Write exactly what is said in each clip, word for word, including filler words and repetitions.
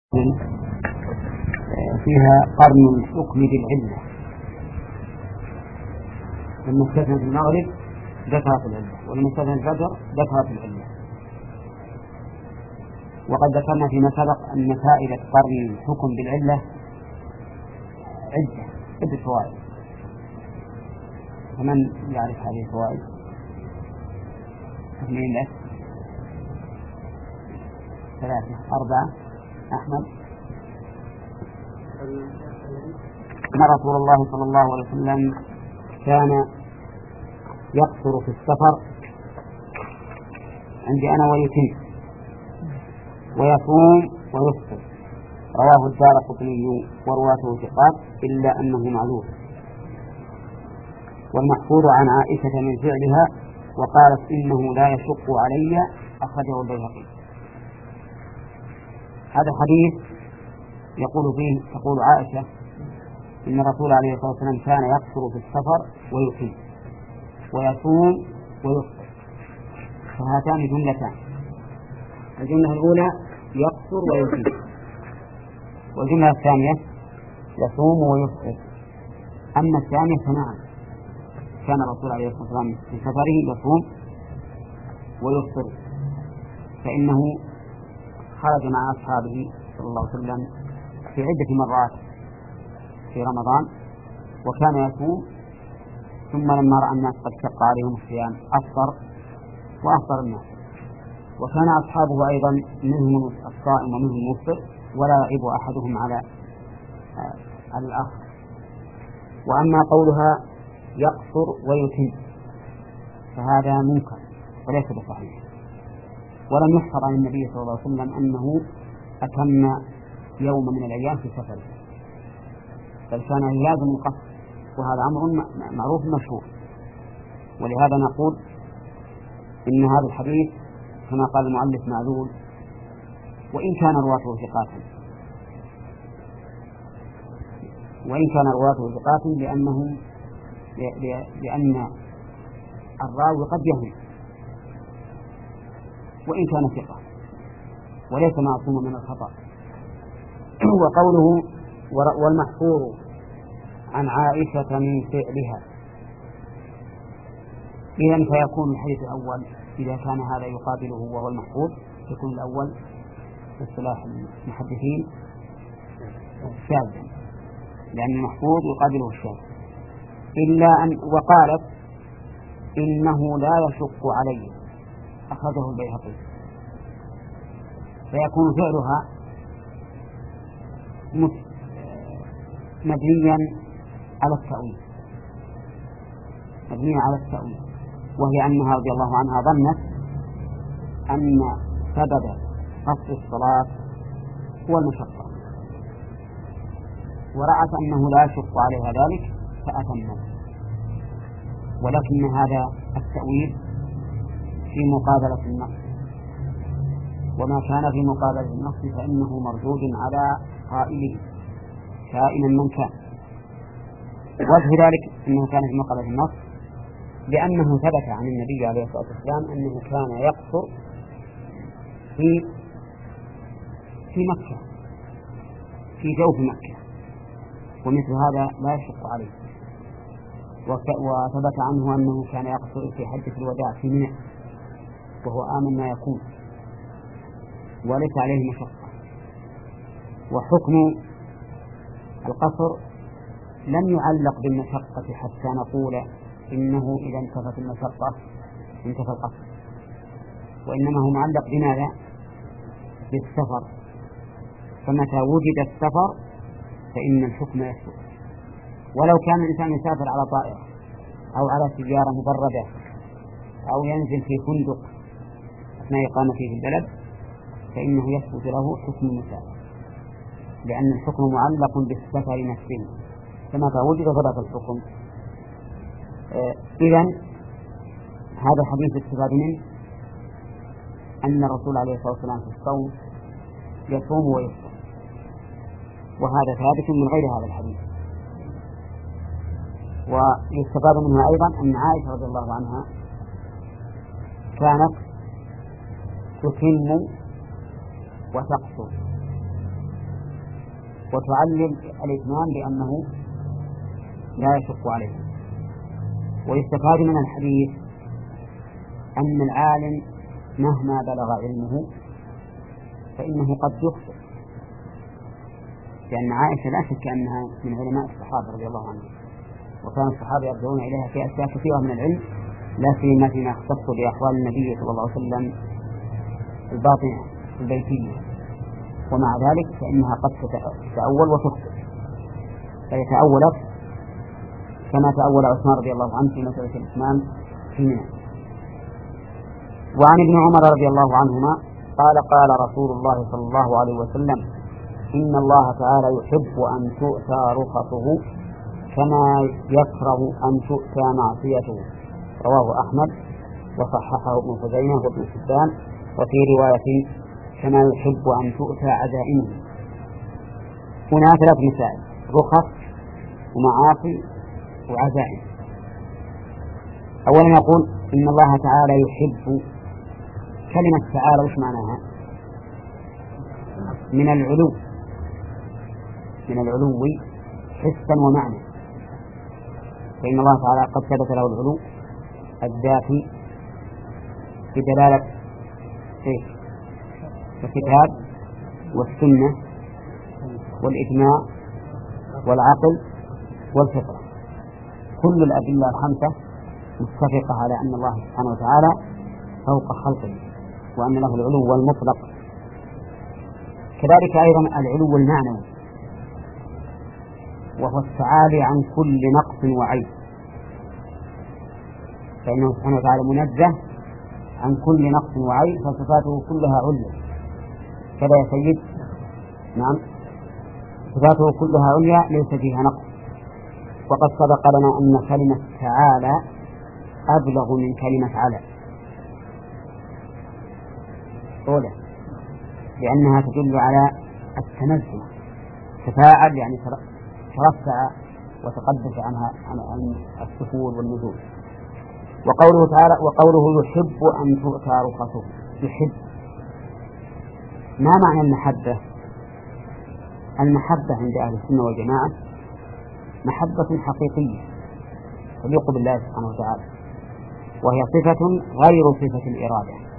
فيها قرن الحكم بالعلة، المستثنى في المغرب ذكرت العلة، والمستثنى في الفجر ذكرت العلة. وقد ذكرنا فيما سبق أن فائدة قرن الحكم بالعلة عدة عدة فوائد. فمن يعرف هذه الفوائد؟ اثنين لك، ثلاثة، أربعة. أحمد. أن رسول الله صلى الله عليه وسلم كان يقصر في السفر عندي أنا ويتم، ويصوم ويفطر. رواه الدارقطني ورواته ثقات إلا أنه معلول. والمحفوظ عن عائشة من فعلها وقالت إنه لا يشق علي، أخرجه البيهقي. هذا حديث يقول فيه تقول عائشة إن الرسول عليه الصلاة والسلام كان يقصر في السفر ويقيم ويصوم ويفطر، فهاتان جملتان. الجملة الأولى يقصر ويقيم، والجملة الثانية يصوم ويفطر. أما الثانية فنعم، كان الرسول عليه الصلاة والسلام في سفره يصوم ويفطر، فإنه خرج مع أصحابه صلى الله عليه وسلم في عدة مرات في رمضان وكان يصوم، ثم لما رأى الناس قد شق عليهم الصيام أفطر وأفطر الناس. وكان أصحابه أيضا منهم الصائم ومنهم المفطر، ولا يعيب أحدهم على على الآخر. وأما قولها يقصر ويتم فهذا منكر وليس بصحيح، ولم يحفظ عن النبي صلى الله عليه وسلم أنه أتم يوم من الأيام في سفره، بل كان يلازم القصر، وهذا أمر معروف مشهور. ولهذا نقول إن هذا الحديث كما قال المؤلف معلول، وإن كان رواته ثقات، وإن كان رواته ثقات لأنه لأن الراوي قد يهم وإن كان ثقة، وليس معصوم من الخطأ. وقوله والمحفوظ عن عائشة من فعلها، إذن فيكون الحديث الأول إذا كان هذا يقابله وهو المحفوظ يكون الأول باصطلاح المحدثين شاذا، لأن المحفوظ يقابله الشاذ. إلا أن وقالت إنه لا يشق علي، أخرجه البيهقي، فيكون فعلها مبنيا على التأويل، مبنيا على التأويل، وهي أنها رضي الله عنها ظنت أن سبب قصر الصلاة هو المشقة، ورأت أنه لا يشق عليها ذلك فأتمت. ولكن هذا التأويل في مقابلة النص، وما كان في مقابلة النص فإنه مردود على قائله كائنا من كان. وجه ذلك أنه كان في مقابلة النص لأنه ثبت عن النبي عليه الصلاة والسلام أنه كان يقصر في في مكة، في جوف مكة، ومثل هذا لا يشق عليه. وثبت عنه أنه كان يقصر في حجة الوداع في منى، وهو آمن ما يكون وليس عليه مشقة. وحكم القصر لم يعلق بالمشقة حتى نقول إنه إذا انتفت المشقة انتفى القصر، وإنما هو معلق بماذا؟ بالسفر. فمتى وجد السفر فإن الحكم يسقط. ولو كان الإنسان يسافر على طائرة أو على سيارة مبردة أو ينزل في فندق أثناء إقامته في البلد فإنه يسقط له حكم المسافر، لأن الحكم معلق بالسفر نفسه، فمتى وجد ثبت الحكم. آه إذن هذا الحديث استفاد منه أن الرسول عليه الصلاة والسلام في الصوم يصوم ويفطر، وهذا ثابت من غير هذا الحديث. ويستفاد منها أيضا أن عائشة رضي الله عنها كانت تتم وتقصر، وتعلل الإتمام بأنه لا يشق عليه. ويستفاد من الحديث أن العالم مهما بلغ علمه فإنه قد يخطئ، لأن عائشة لا شك أنها من علماء الصحابة رضي الله عنهم، وكان الصحابة يرجعون إليها في أشياء كثيرة من العلم، لا سيما فيما يختص بأحوال النبي صلى الله عليه وسلم الباطنة البيتية، ومع ذلك فإنها قد تتأول وتخطئ، فيتأولت كما تأول عثمان رضي الله عنه في مسألة الإتمام في منى. وعن ابن عمر رضي الله عنهما قال قال رسول الله صلى الله عليه وسلم إن الله تعالى يحب أن تؤتى رخصه كما يكره أن تؤتى معصيته. رواه أحمد وصححه ابن خزيمة وابن حبان، وفي رواية كما يحب أن تؤتى عزائمه. هنا ثلاث مسائل: رخص ومعاصي وعزائم. أولا يقول إن الله تعالى يحب. كلمة تعالى وش معناها؟ من العلو، من العلو حسا ومعنى، فإن الله تعالى قد ثبت له العلو الذاتي بدلالة الكتاب والسنة والإجماع والعقل والفطرة. كل الأدلة الخمسة متفقة على أن الله سبحانه وتعالى فوق خلقه، وأن له العلو المطلق. كذلك أيضا العلو المعنوي، وهو التعالي عن كل نقص وعيب، فإنه سبحانه وتعالى منزه عن كل نقص وعيب، فصفاته كلها عليا. كذا يا سيد؟ نعم، صفاته كلها عليا ليس فيها نقص. وقد سبق لنا أن كلمة تعالى أبلغ من كلمة على، أولى، لأنها تدل على التنزه. تفاعل يعني ترفع وتقدس عنها عن السفول والنزول. وقوله تعالى وقوله يحب أن تؤتى رخصه. يحب، ما معنى المحبة؟ المحبة عند أهل السنة والجماعة محبة حقيقية تليق بالله سبحانه وتعالى، وهي صفة غير صفة الإرادة.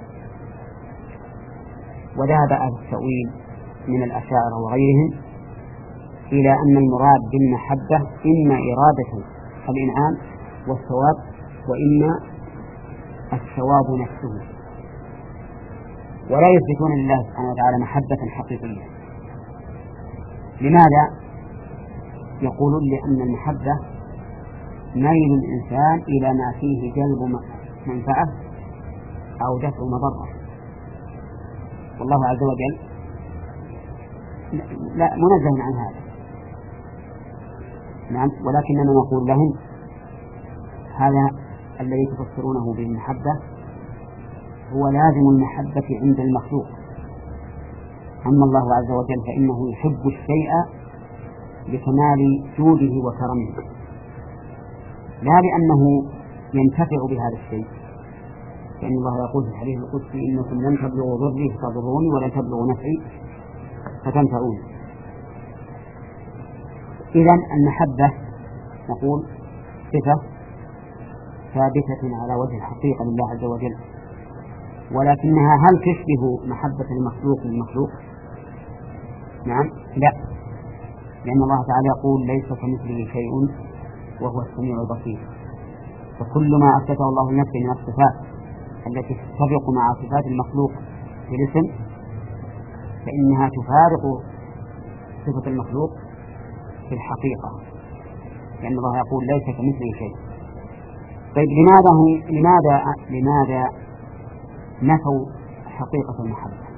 وذهب أهل التأويل من الأشاعرة وغيرهم إلى أن المراد بالمحبة إما إرادة الإنعام والثواب، وإما الثواب نفسه، ولا يثبتون لله سبحانه وتعالى محبة حقيقية. لماذا؟ يقولون لأن المحبة ميل الإنسان إلى ما فيه جلب منفعة أو دفع مضرة، والله عز وجل لا منزه عن هذا. نعم، ولكننا نقول لهم هذا الذي تفسرونه بالمحبة هو لازم المحبة عند المخلوق. أما الله عز وجل فإنه يحب الشيء بكمال جوده وكرمه، لا لأنه ينتفع بهذا الشيء، لأن الله يقول في الحديث القدسي إنكم لن تبلغوا ضري فتضروني ولن تبلغوا نفعي فتنفعوني. إذن المحبة نقول صفة ثابتة على وجه الحقيقة لله عز وجل، ولكنها هل تشبه محبة المخلوق للمخلوق؟ نعم، لا، لأن الله تعالى يقول ليس كمثله شيء وهو السميع البصير. فكل ما أثبته الله لنفسه من الصفات التي تتفق مع صفات المخلوق في الاسم فإنها تفارق صفة المخلوق في الحقيقة، لأن الله يقول ليس كمثله شيء. طيب لماذا هم لماذا لماذا نفوا حقيقة المحبة؟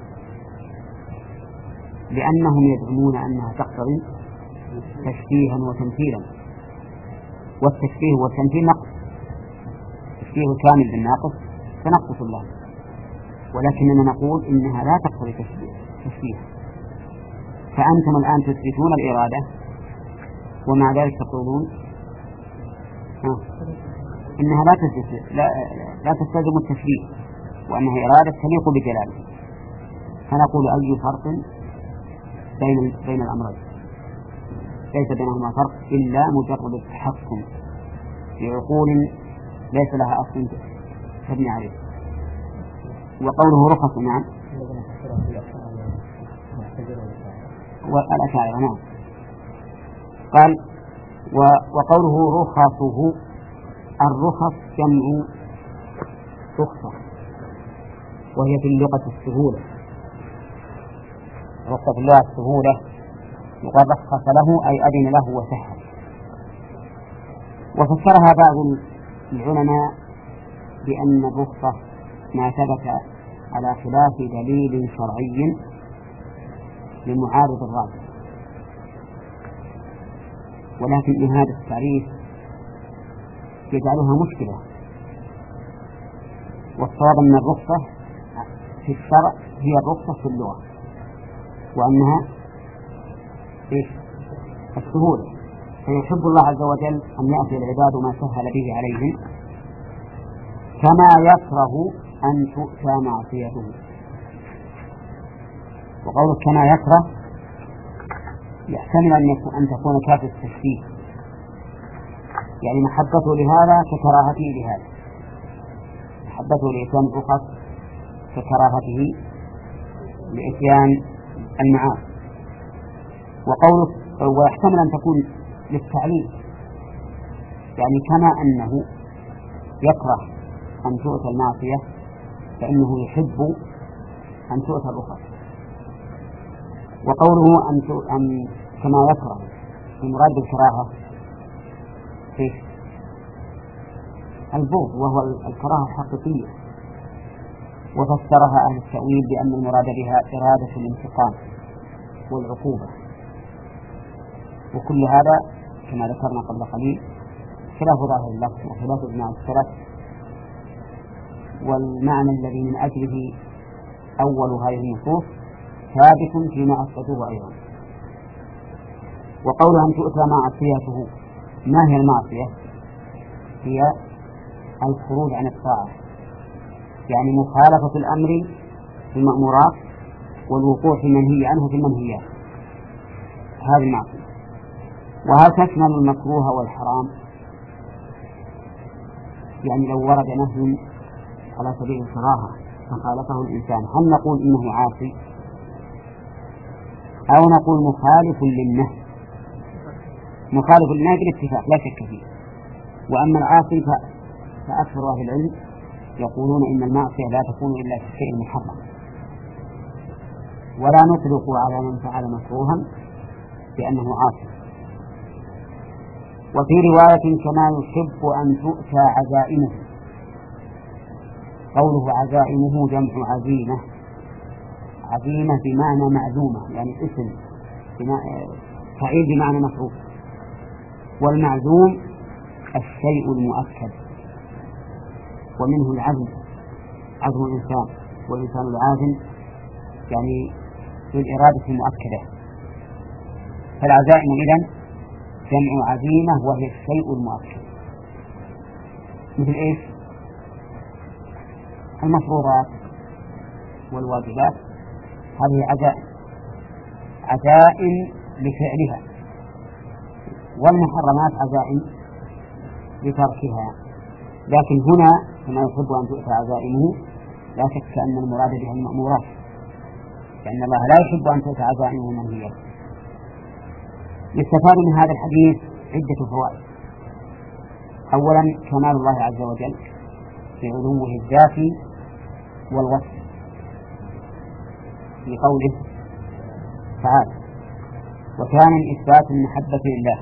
لأنهم يزعمون أنها تقتضي تشبيها وتمثيلا، والتشبيه والتمثيل نقص، تشبيه كامل بالناقص تنقص الله، ولكننا نقول إنها لا تقتضي تشبيه. فأنتم الآن تثبتون الإرادة ومع ذلك تقولون ها إنها لا تثبت لا, لا تستلزم التشبيه، وأنها إرادة تليق بجلاله. فنقول أي فرق بين بين الأمرين؟ ليس بينهما فرق إلا مجرد التحكم في عقول ليس لها أصل تبني عليه. وقوله رخص نعم والأشاعرة نعم. قال وقوله رخصه، الرخص جمع رخصة وهي في اللغة السهولة، رخصة في اللغة السهولة يقال رخص له أي أذن له وسهل. وفسرها بعض العلماء بأن الرخصة ما ثبت على خلاف دليل شرعي لمعارض الراجح، ولكن إن هذا التعريف يجعلها مشكلة، والصواب أن الرخصة في الشرع هي الرخصة في اللغة، وأنها إيش؟ السهولة. فيحب الله عز وجل أن يأتي العباد ما سهل به عليهم، كما يكره أن تؤتى معصيته. وقوله كما يكره يحتمل أن تكون كافة التشبيه، يعني محبته لهذا ككراهته لهذا، محبته لإتيان الرخص ككراهته لإتيان المعاصي. وقوله ويحتمل أن تكون للتعليل، يعني كما أنه يكره أن تؤتى المعصية فإنه يحب أن تؤتى الرخص. وقوله أن, أن كما يكره المراد بالكراهة فيه البغض، وهو الكراهة الحقيقية، وفسرها أهل التأويل بأن المراد بها إرادة الانتقام والعقوبة. وكل هذا كما ذكرنا قبل قليل خلاف ظاهر اللفظ وخلاف إجماع السلف، والمعنى الذي من أجله أول هذه النصوص ثابت فيما أثبتوه أيضا. وقول أن تؤتى معصيته، ما هي المعصية؟ هي الخروج عن الطاعة، يعني مخالفة الأمر في المأمورات والوقوع في المنهي عنه في المنهيات، هذه المعصية. وهل تشمل المكروه والحرام؟ يعني لو ورد نهي على سبيل الكراهة فخالفه الإنسان، هل نقول إنه عاصي أو نقول مخالف للنهي؟ مخالف للنهي بالاتفاق لا شك فيه. وأما العاصي فأكثر أهل العلم يقولون إن المعصية لا تكون إلا في الشيء المحرم، ولا نطلق على من فعل مكروها بأنه عاصي. وفي رواية كما يحب أن تؤتى عزائمه، قوله عزائمه جمع عزيمة، عزيمة بمعنى معزومة، يعني اسم فعيل بمعنى مفعول. والمعزوم الشيء المؤكد، ومنه العزم، عزم الإنسان، والإنسان العازم يعني بالإرادة المؤكدة. فالعزائم إذن جمع عزيمة وهي الشيء المؤكد، مثل إيش؟ المفروضات والواجبات هذه عزائم عزائم لفعلها، والمحرمات عزائم لتركها. لكن هنا كما يحب أن تؤتى عزائمه لا شك أن المراد بها المأمورات، لأن الله لا يحب أن تؤتى عزائمه المنهيات. يستفاد من هذا الحديث عدة فوائد. أولا كمال الله عز وجل في علوه الذاتي والوصف في قوله تعالى. وثانيا إثبات المحبة لله.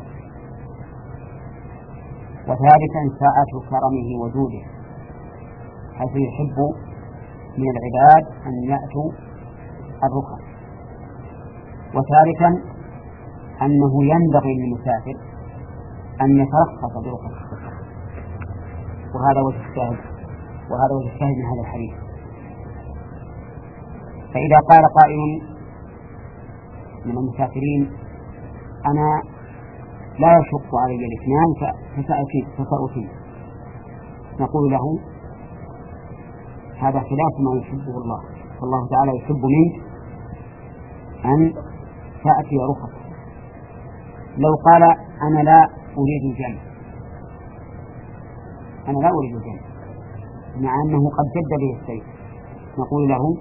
وثالثا سعة كرمه وجوده، حيث يحب من العباد أن يأتوا الرخص. وثالثا أنه ينبغي للمسافر أن يترخص برخص السفر، وهذا وجه الشاهد وهذا وجه الشاهد من هذا الحديث. فإذا قال قائل من المسافرين أنا لا يشق علي الاثنان فسأتي، نقول له هذا خلاف ما يحبه الله، فالله تعالى يحب منك أن تأتي رخص، لو قال أنا لا أريد الجنة، أنا لا أريد الجنة مع أنه قد جد به السيف، نقول له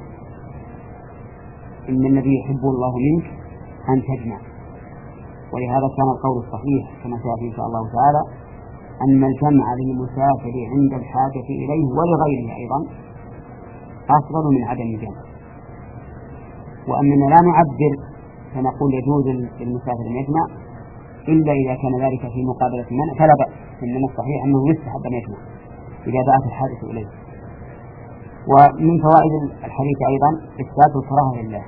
إن الذي يحب الله منك أن تجمع. ولهذا كان القول الصحيح كما سيأتي إن شاء الله تعالى أن الجمع للمسافر عند الحاجة إليه ولغيره أيضا أفضل من عدم الجمع، وأننا لا نعبر فنقول يجوز للمسافر أن يجمع إلا إذا كان ذلك في مقابلة منع فلا بأس، إنما الصحيح أنه يستحب أن يجمع إذا دعت الحاجة إليه. ومن فوائد الحديث أيضا إثبات الكراهة لله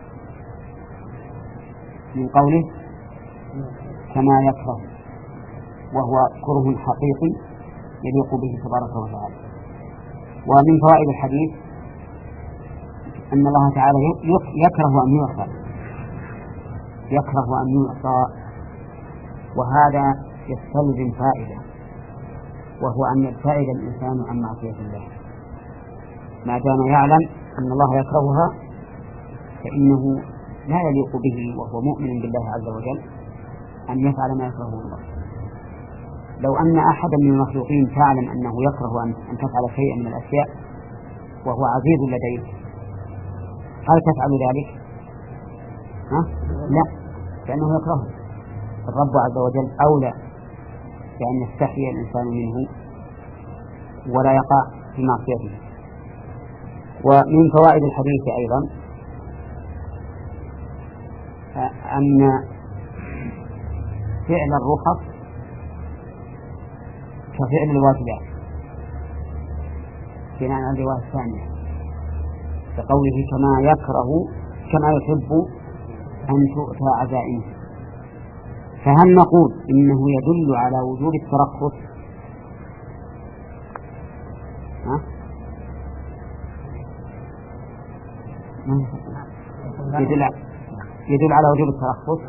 من قوله كما يكره، وهو كره حقيقي يليق به تبارك وتعالى. ومن فوائد الحديث أن الله تعالى يكره أن يعصى، يكره أن يعصى، وهذا يستلزم فائدة، وهو أن يبتعد الإنسان عن معصية الله ما دام يعلم أن الله يكرهها، فإنه لا يليق به وهو مؤمن بالله عز وجل أن يفعل ما يكرهه الله. لو أن أحدا من المخلوقين تعلم أنه يكره أن تفعل شيئا من الأشياء وهو عزيز لديك، هل تفعل ذلك؟ ها؟ لا، لأنه يكرهه. الرب عز وجل أولى بأن يستحي الإنسان منه ولا يقع في معصيته. ومن فوائد الحديث أيضا أن فعل الرخص كفعل الواجبات بناء على الرواية الثانية كقوله كما يكره كما يحب أن تؤتى عزائمه. فهل نقول إنه يدل على وجوب الترخص؟ ها؟ يدل يدل على وجوب الترخص؟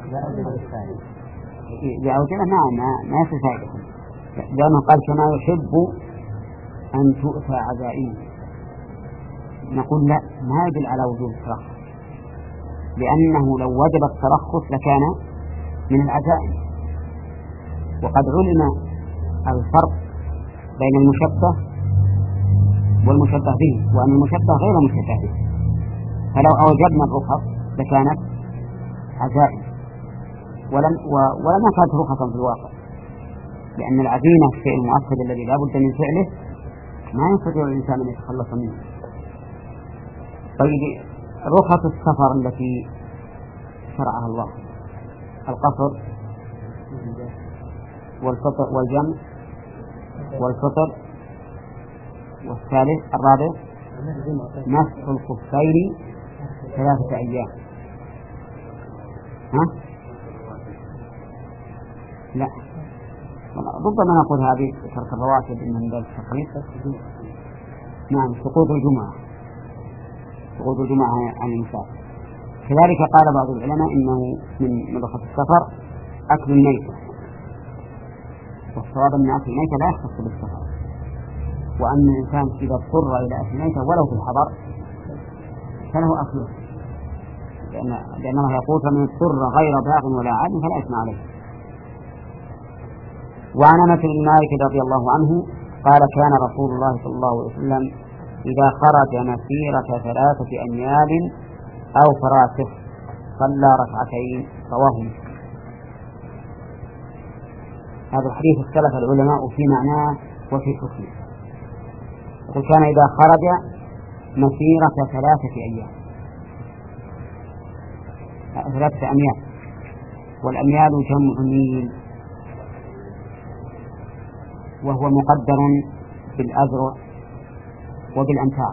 لا وجوب ما ما ما في فائدة، لأنه قال كما يحب أن تؤتى عزائمه. نقول لا، ما يدل على وجوب الترخص، لأنه لو وجب الترخص لكان من العزائم. وقد علم الفرق بين المشبه والمشبه به، وأن المشبه غير مشبه به، فلو أوجبنا الرخص لكانت عزائم ولم ولما كانت رخصا في الواقع، لأن العزيمة الشيء المؤكد الذي لا بد من فعله ما يستطيع الإنسان أن يتخلص منه. طيب رخص السفر التي شرعها الله القصر والفطر والجمع والفطر، والثالث الرابع مسح الخفين ثلاثة أيام. ها؟ لا، ربما نقول هذه ترك الرواتب إن من ذلك التقليد. نعم، سقوط الجمعة سقوط الجمعة عن المسافر. كذلك قال بعض العلماء إنه من رخص السفر أكل الميتة، والصواب أن أكل الميتة لا يختص بالسفر، وأن الإنسان إذا اضطر إلى أكل الميتة ولو في الحضر فله أكله، لأن لأن الله يقول فمن اضطر غير باغ ولا عاد فلا إثم عليه. وعن أنس بن مالك رضي الله عنه قال كان رسول الله صلى الله عليه وسلم إذا خرج مسيرة ثلاثة أميال أو فراسخ صلى ركعتين، رواه مسلم. هذا الحديث اختلف العلماء في معناه وفي حكمه. وكان إذا خرج مسيرة ثلاثة أيام ثلاثة أميال، والأميال جمع ميل، وهو مقدر بالأذرع وبالأمتار.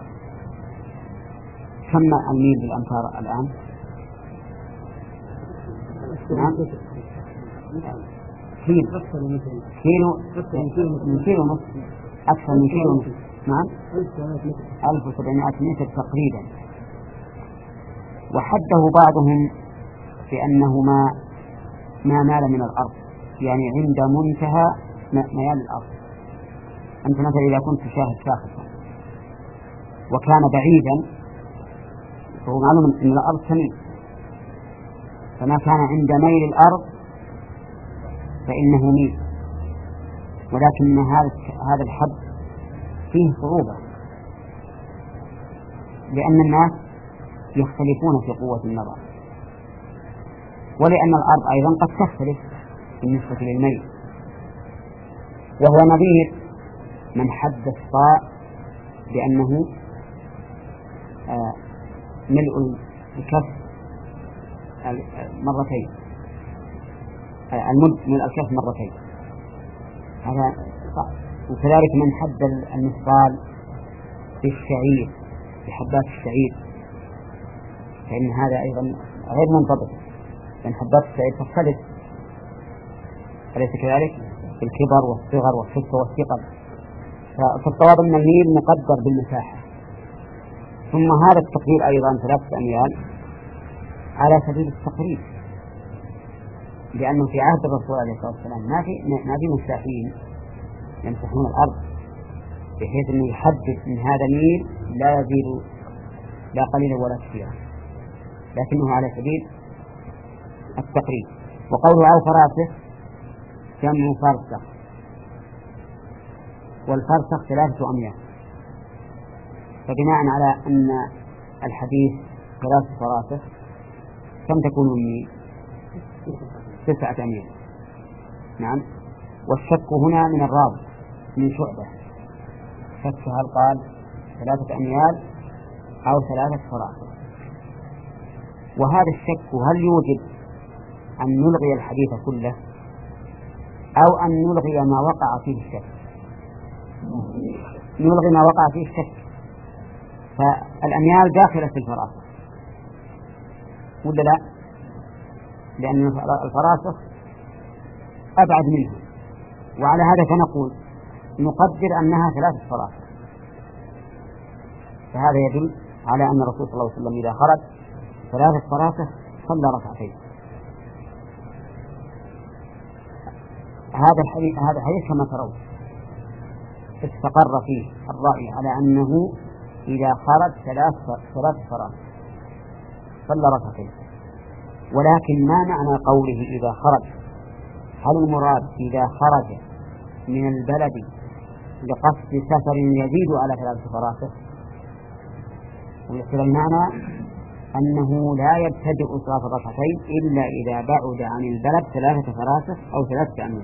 كم الميل بالأمتار الآن؟ نعم، كيلو كيلو من كيلو ونصف، أكثر من كيلو ونصف. نعم، ألف وسبعمائة متر تقريبا. وحده بعضهم بأنه ما ما مال من الأرض، يعني عند منتهى ميال الأرض. أنت مثلا إذا كنت تشاهد شاخصا وكان بعيدا فهو معلوم أن الأرض تميل، فما كان عند ميل الأرض فإنه ميل، ولكن هذا هذا الحد فيه صعوبة، لأن الناس يختلفون في قوة النظر، ولأن الأرض أيضا قد تختلف بالنسبة للميل. وهو نظير من حد الصاع بأنه آه ملء الكف مرتين، آه المد ملء الكف مرتين، هذا صعب. وكذلك من حد المثقال بالشعير بحبات الشعير، فإن هذا أيضا غير منضبط، لأن حبات الشعير تختلف، أليس كذلك؟ في الكبر والصغر والخفة والثقل. فالصواب أن الميل مقدر بالمساحة. ثم هذا التقدير أيضا ثلاثة أميال على سبيل التقريب، لأنه في عهد الرسول عليه الصلاة والسلام ما في ما في مساحين يمسحون الأرض بحيث أنه يحدد من هذا ميل لا يزيد لا قليلا ولا كثيرا، لكنه على سبيل التقريب. وقوله أو فراسخ جمع فرسخ، والفرسخ ثلاثة أميال، فبناء على أن الحديث ثلاثة فراسخ كم تكون الميل؟ تسعة أميال. نعم. والشك هنا من الراوي من شعبة، شك هل قال ثلاثة أميال أو ثلاثة فراسخ. وهذا الشك هل يوجب أن نلغي الحديث كله أو أن نلغي ما وقع فيه الشك؟ نلغي ما وقع فيه الشك. فالأميال داخلة في الفراسخ ولا لا؟ لأن الفراسخ أبعد منها، وعلى هذا فنقول نقدر أنها ثلاثة فراسخ. فهذا يدل على أن الرسول صلى الله عليه وسلم إذا خرج ثلاثة فراسخ صلى ركعتين. هذا الحديث هذا الحديث كما ترون استقر فيه الرأي على أنه إذا خرج ثلاث ثلاث فراسخ صلى ركعتين. ولكن ما معنى قوله إذا خرج؟ هل المراد إذا خرج من البلد لقصد سفر يزيد على ثلاث فراسخ؟ ويصير المعنى أنه لا يبتدئ صلاة الركعتين إلا إذا بعد عن البلد ثلاثة فراسخ أو ثلاثة أميال.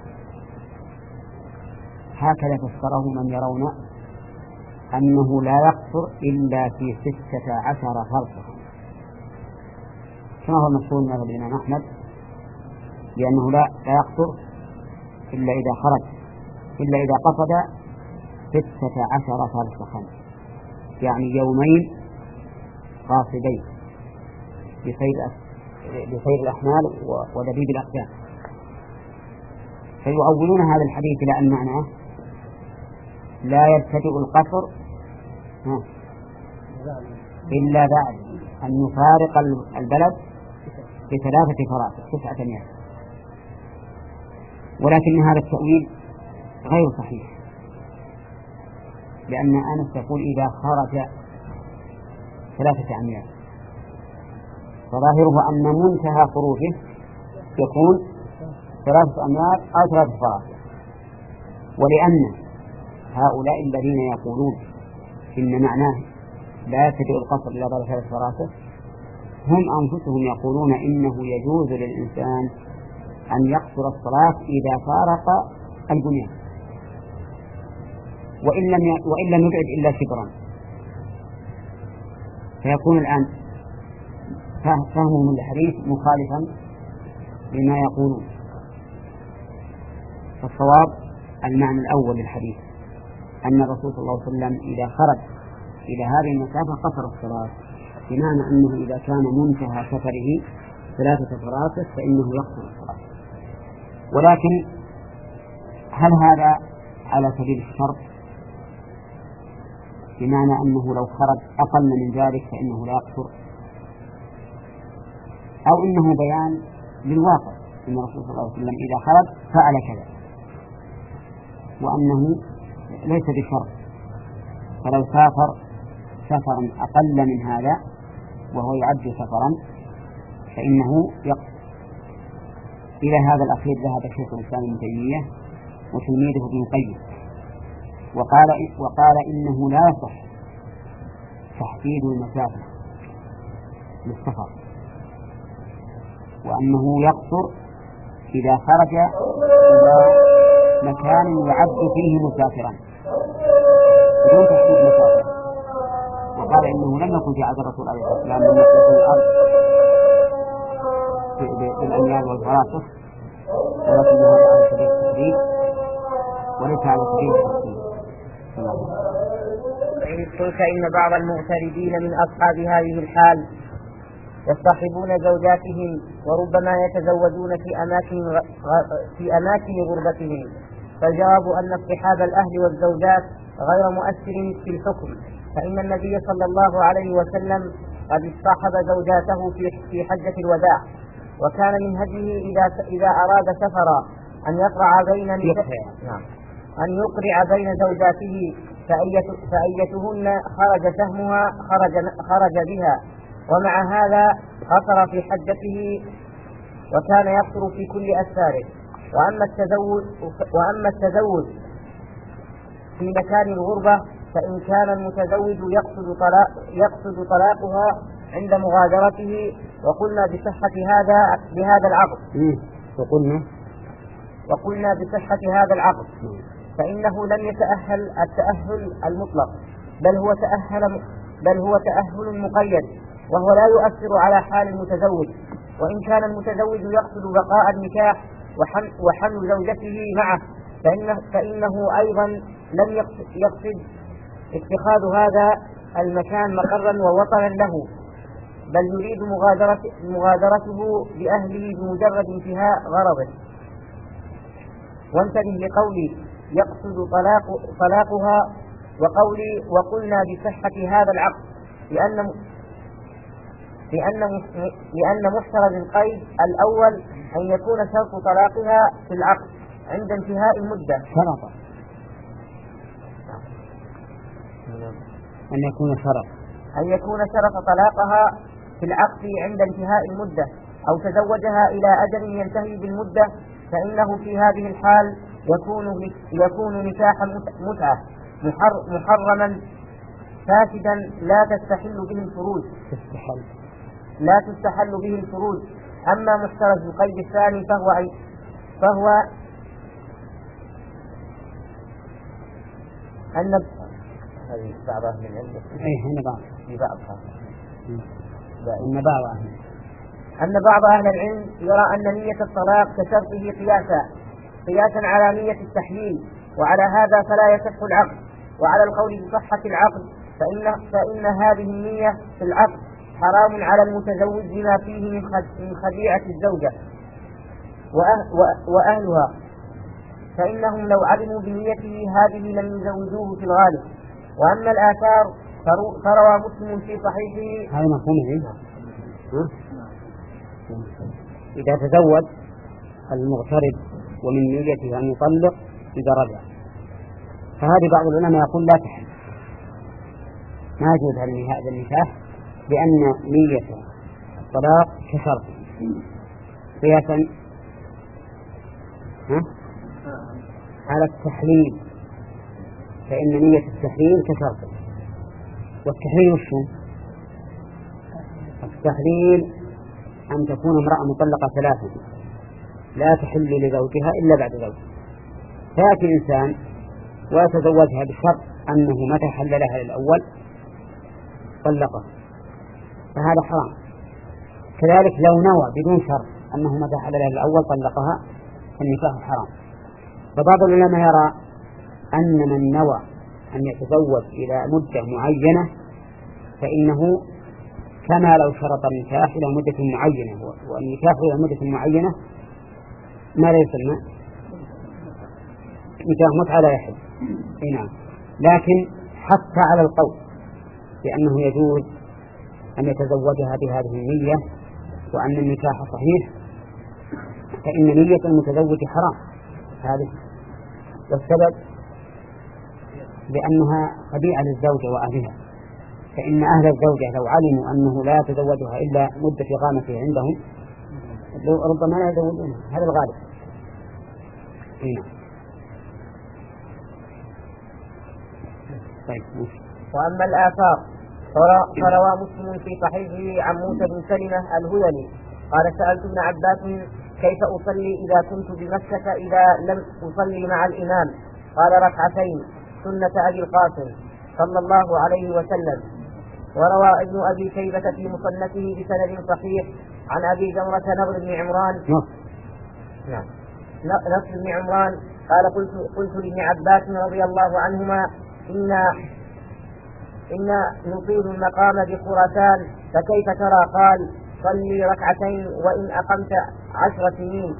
هكذا فسره من يرون أنه لا يقصر إلا في ستة عشر فرسخا، كما هو المشهور من مذهب الإمام أحمد لأنه لا لا يقصر إلا إذا خرج إلا إذا قصد ستة عشر فرسخا، يعني يومين قاصدين بسير بسير الأحمال ودبيب الأقدام. فيؤولون هذا الحديث إلى أن معناه لا يبتدئ القصر إلا بعد أن يفارق البلد بثلاثة فراسخ تسعة أميال. ولكن هذا التأويل غير صحيح، لأن أنس يقول إذا خرج ثلاثة أميال، فظاهره أن منتهى خروجه يكون ثلاثة أميال أو ثلاثة فراسخ. ولأن هؤلاء الذين يقولون إن معناه لا يبتدئ القصر إلا بعد ثلاث فراسخ هم أنفسهم يقولون إنه يجوز للإنسان أن يقصر الصلاة إذا فارق البنيان، وإن لم وإن لم يبعد إلا شبرا. فيكون الآن فهمهم الحديث مخالفا لما يقولون. فالصواب المعنى الأول للحديث أن الرسول صلى الله عليه وسلم إذا خرج إلى هذه المسافة قصر الصلاة، بمعنى أنه إذا كان منتهى سفره ثلاثة فراسخ فإنه يقصر الصلاة. ولكن هل هذا على سبيل الشرط، بمعنى أنه لو خرج أقل من ذلك فإنه لا يقصر، أو إنه بيان للواقع أن الرسول صلى الله عليه وسلم إذا خرج فعل كذا، وأنه ليس بشرط، فلو سافر سفرا أقل من هذا وهو يعد سفرا فإنه يقصر. إلى هذا الأخير ذهب شيخ الإسلام ابن تيمية وتلميذه ابن القيم، وقال وقال إنه لا يصح تحديد المسافة للسفر، وأنه يقصر إذا خرج إلى مكان يعد فيه مسافرا بدون تحديد مسافة. وقال إنه لم يكن في عهد الرسول عليه الصلاة والسلام من يخلق الأرض بالأميال والفراسخ، ولكن هذا على سبيل التحديد وليس على سبيل التحديد. فإن قلت إن بعض المغتربين من أصحاب هذه الحال يصطحبون زوجاتهم وربما يتزوجون في أماكن في أماكن غربتهم، فالجواب أن اصطحاب الأهل والزوجات غير مؤثر في الحكم، فإن النبي صلى الله عليه وسلم قد اصطحب زوجاته في حجة الوداع، وكان من هديه إذا إذا أراد سفرا أن يقرع بين نعم أن يقرع بين زوجاته فأيتهن خرج سهمها خرج خرج بها، ومع هذا قصر في حجته وكان يقصر في كل أسفاره. وأما التزوج وأما التزوج في مكان الغربة فإن كان المتزوج يقصد طلاق يقصد طلاقها عند مغادرته، وقلنا بصحة هذا بهذا العقد وقلنا وقلنا بصحة هذا العقد فإنه لم يتأهل التأهل المطلق، بل هو تأهل بل هو تأهل مقيد، وهو لا يؤثر على حال المتزوج. وإن كان المتزوج يقصد بقاء النكاح وحمل زوجته معه فإنه, فإنه أيضا لم يقصد اتخاذ هذا المكان مقرا ووطنا له، بل يريد مغادرة مغادرته بأهله بمجرد انتهاء غرضه. وانتبه لقولي يقصد طلاق طلاقها وقولي وقلنا بصحة هذا العقد، لأن لأن لأن محترز القيد الأول أن يكون شرط طلاقها في العقد عند انتهاء المدة، شرط أن يكون شرط أن يكون شرط طلاقها في العقد عند انتهاء المدة، أو تزوجها إلى أجل ينتهي بالمدة، فإنه في هذه الحال يكون يكون نكاح متعة محرما فاسدا لا تستحل به الفروج تستحل لا تستحل به الفروج. أما محترز القيد الثاني فهو أي فهو أن هذه بعض أهل العلم أي هنا بعض ببعضها أن بعض أهل أن بعض أهل العلم يرى أن نية الطلاق كشرطه قياسا قياسا على نية التحليل، وعلى هذا فلا يصح العقد. وعلى القول بصحة العقد فإن, فإن هذه النية في العقد حرام على المتزوج بما فيه من خديعة الزوجة وأهلها، فإنهم لو علموا بنيته هذه لم يزوجوه في الغالب. وأما الآثار فروى مسلم في صحيحه هذا مفهوم إذا تزوج المغترب ومن نيته أن يطلق إذا رجع، فهذه بعض العلماء يقول لا تحل، ما يجوز هذا النكاح لأن نية الطلاق كشرط قياسا على التحليل، فإن نية التحليل كشرط. والتحليل وشو؟ التحليل أن تكون امرأة مطلقة ثلاثة لا تحل لزوجها إلا بعد زوج، فيأتي إنسان ويتزوجها بشرط أنه متى حل لها الأول طلقه، فهذا حرام. كذلك لو نوى بدون شرط أنه متى حل لها الأول طلقها فالنكاح حرام. فبعض العلماء يرى أن من نوى أن يتزوج إلى مدة معينة فإنه كما لو شرط النكاح إلى مدة معينة، والنكاح إلى مدة معينة ما لا يسمى نكاح متعة لا يحل. نعم، لكن حتى على القول بأنه يجوز أن يتزوجها بهذه النية وأن النكاح صحيح، فإن نية المتزوج حرام هذه، والسبب لأنها خديعة للزوجة وأهلها، فإن أهل الزوجة لو علموا أنه لا يتزوجها إلا مدة إقامته عندهم ربما لا يزودونها، هذا الغالب. إيه. طيب. وأما الآثار فروى مسلم في صحيحه عن موسى بن سلمة الهذلي قال سألت ابن عباس كيف أصلي إذا كنت بمكة إذا لم أصلي مع الإمام؟ قال ركعتين سنة أبي القاسم صلى الله عليه وسلم. وروى ابن أبي شيبة في مصنفه بسند صحيح عن أبي جمرة نضر بن عمران نعم نضر بن عمران قال قلت قلت لابن عباس رضي الله عنهما إن إن نطيل المقام بخراسان فكيف ترى؟ قال صلي ركعتين وإن أقمت عشر سنين.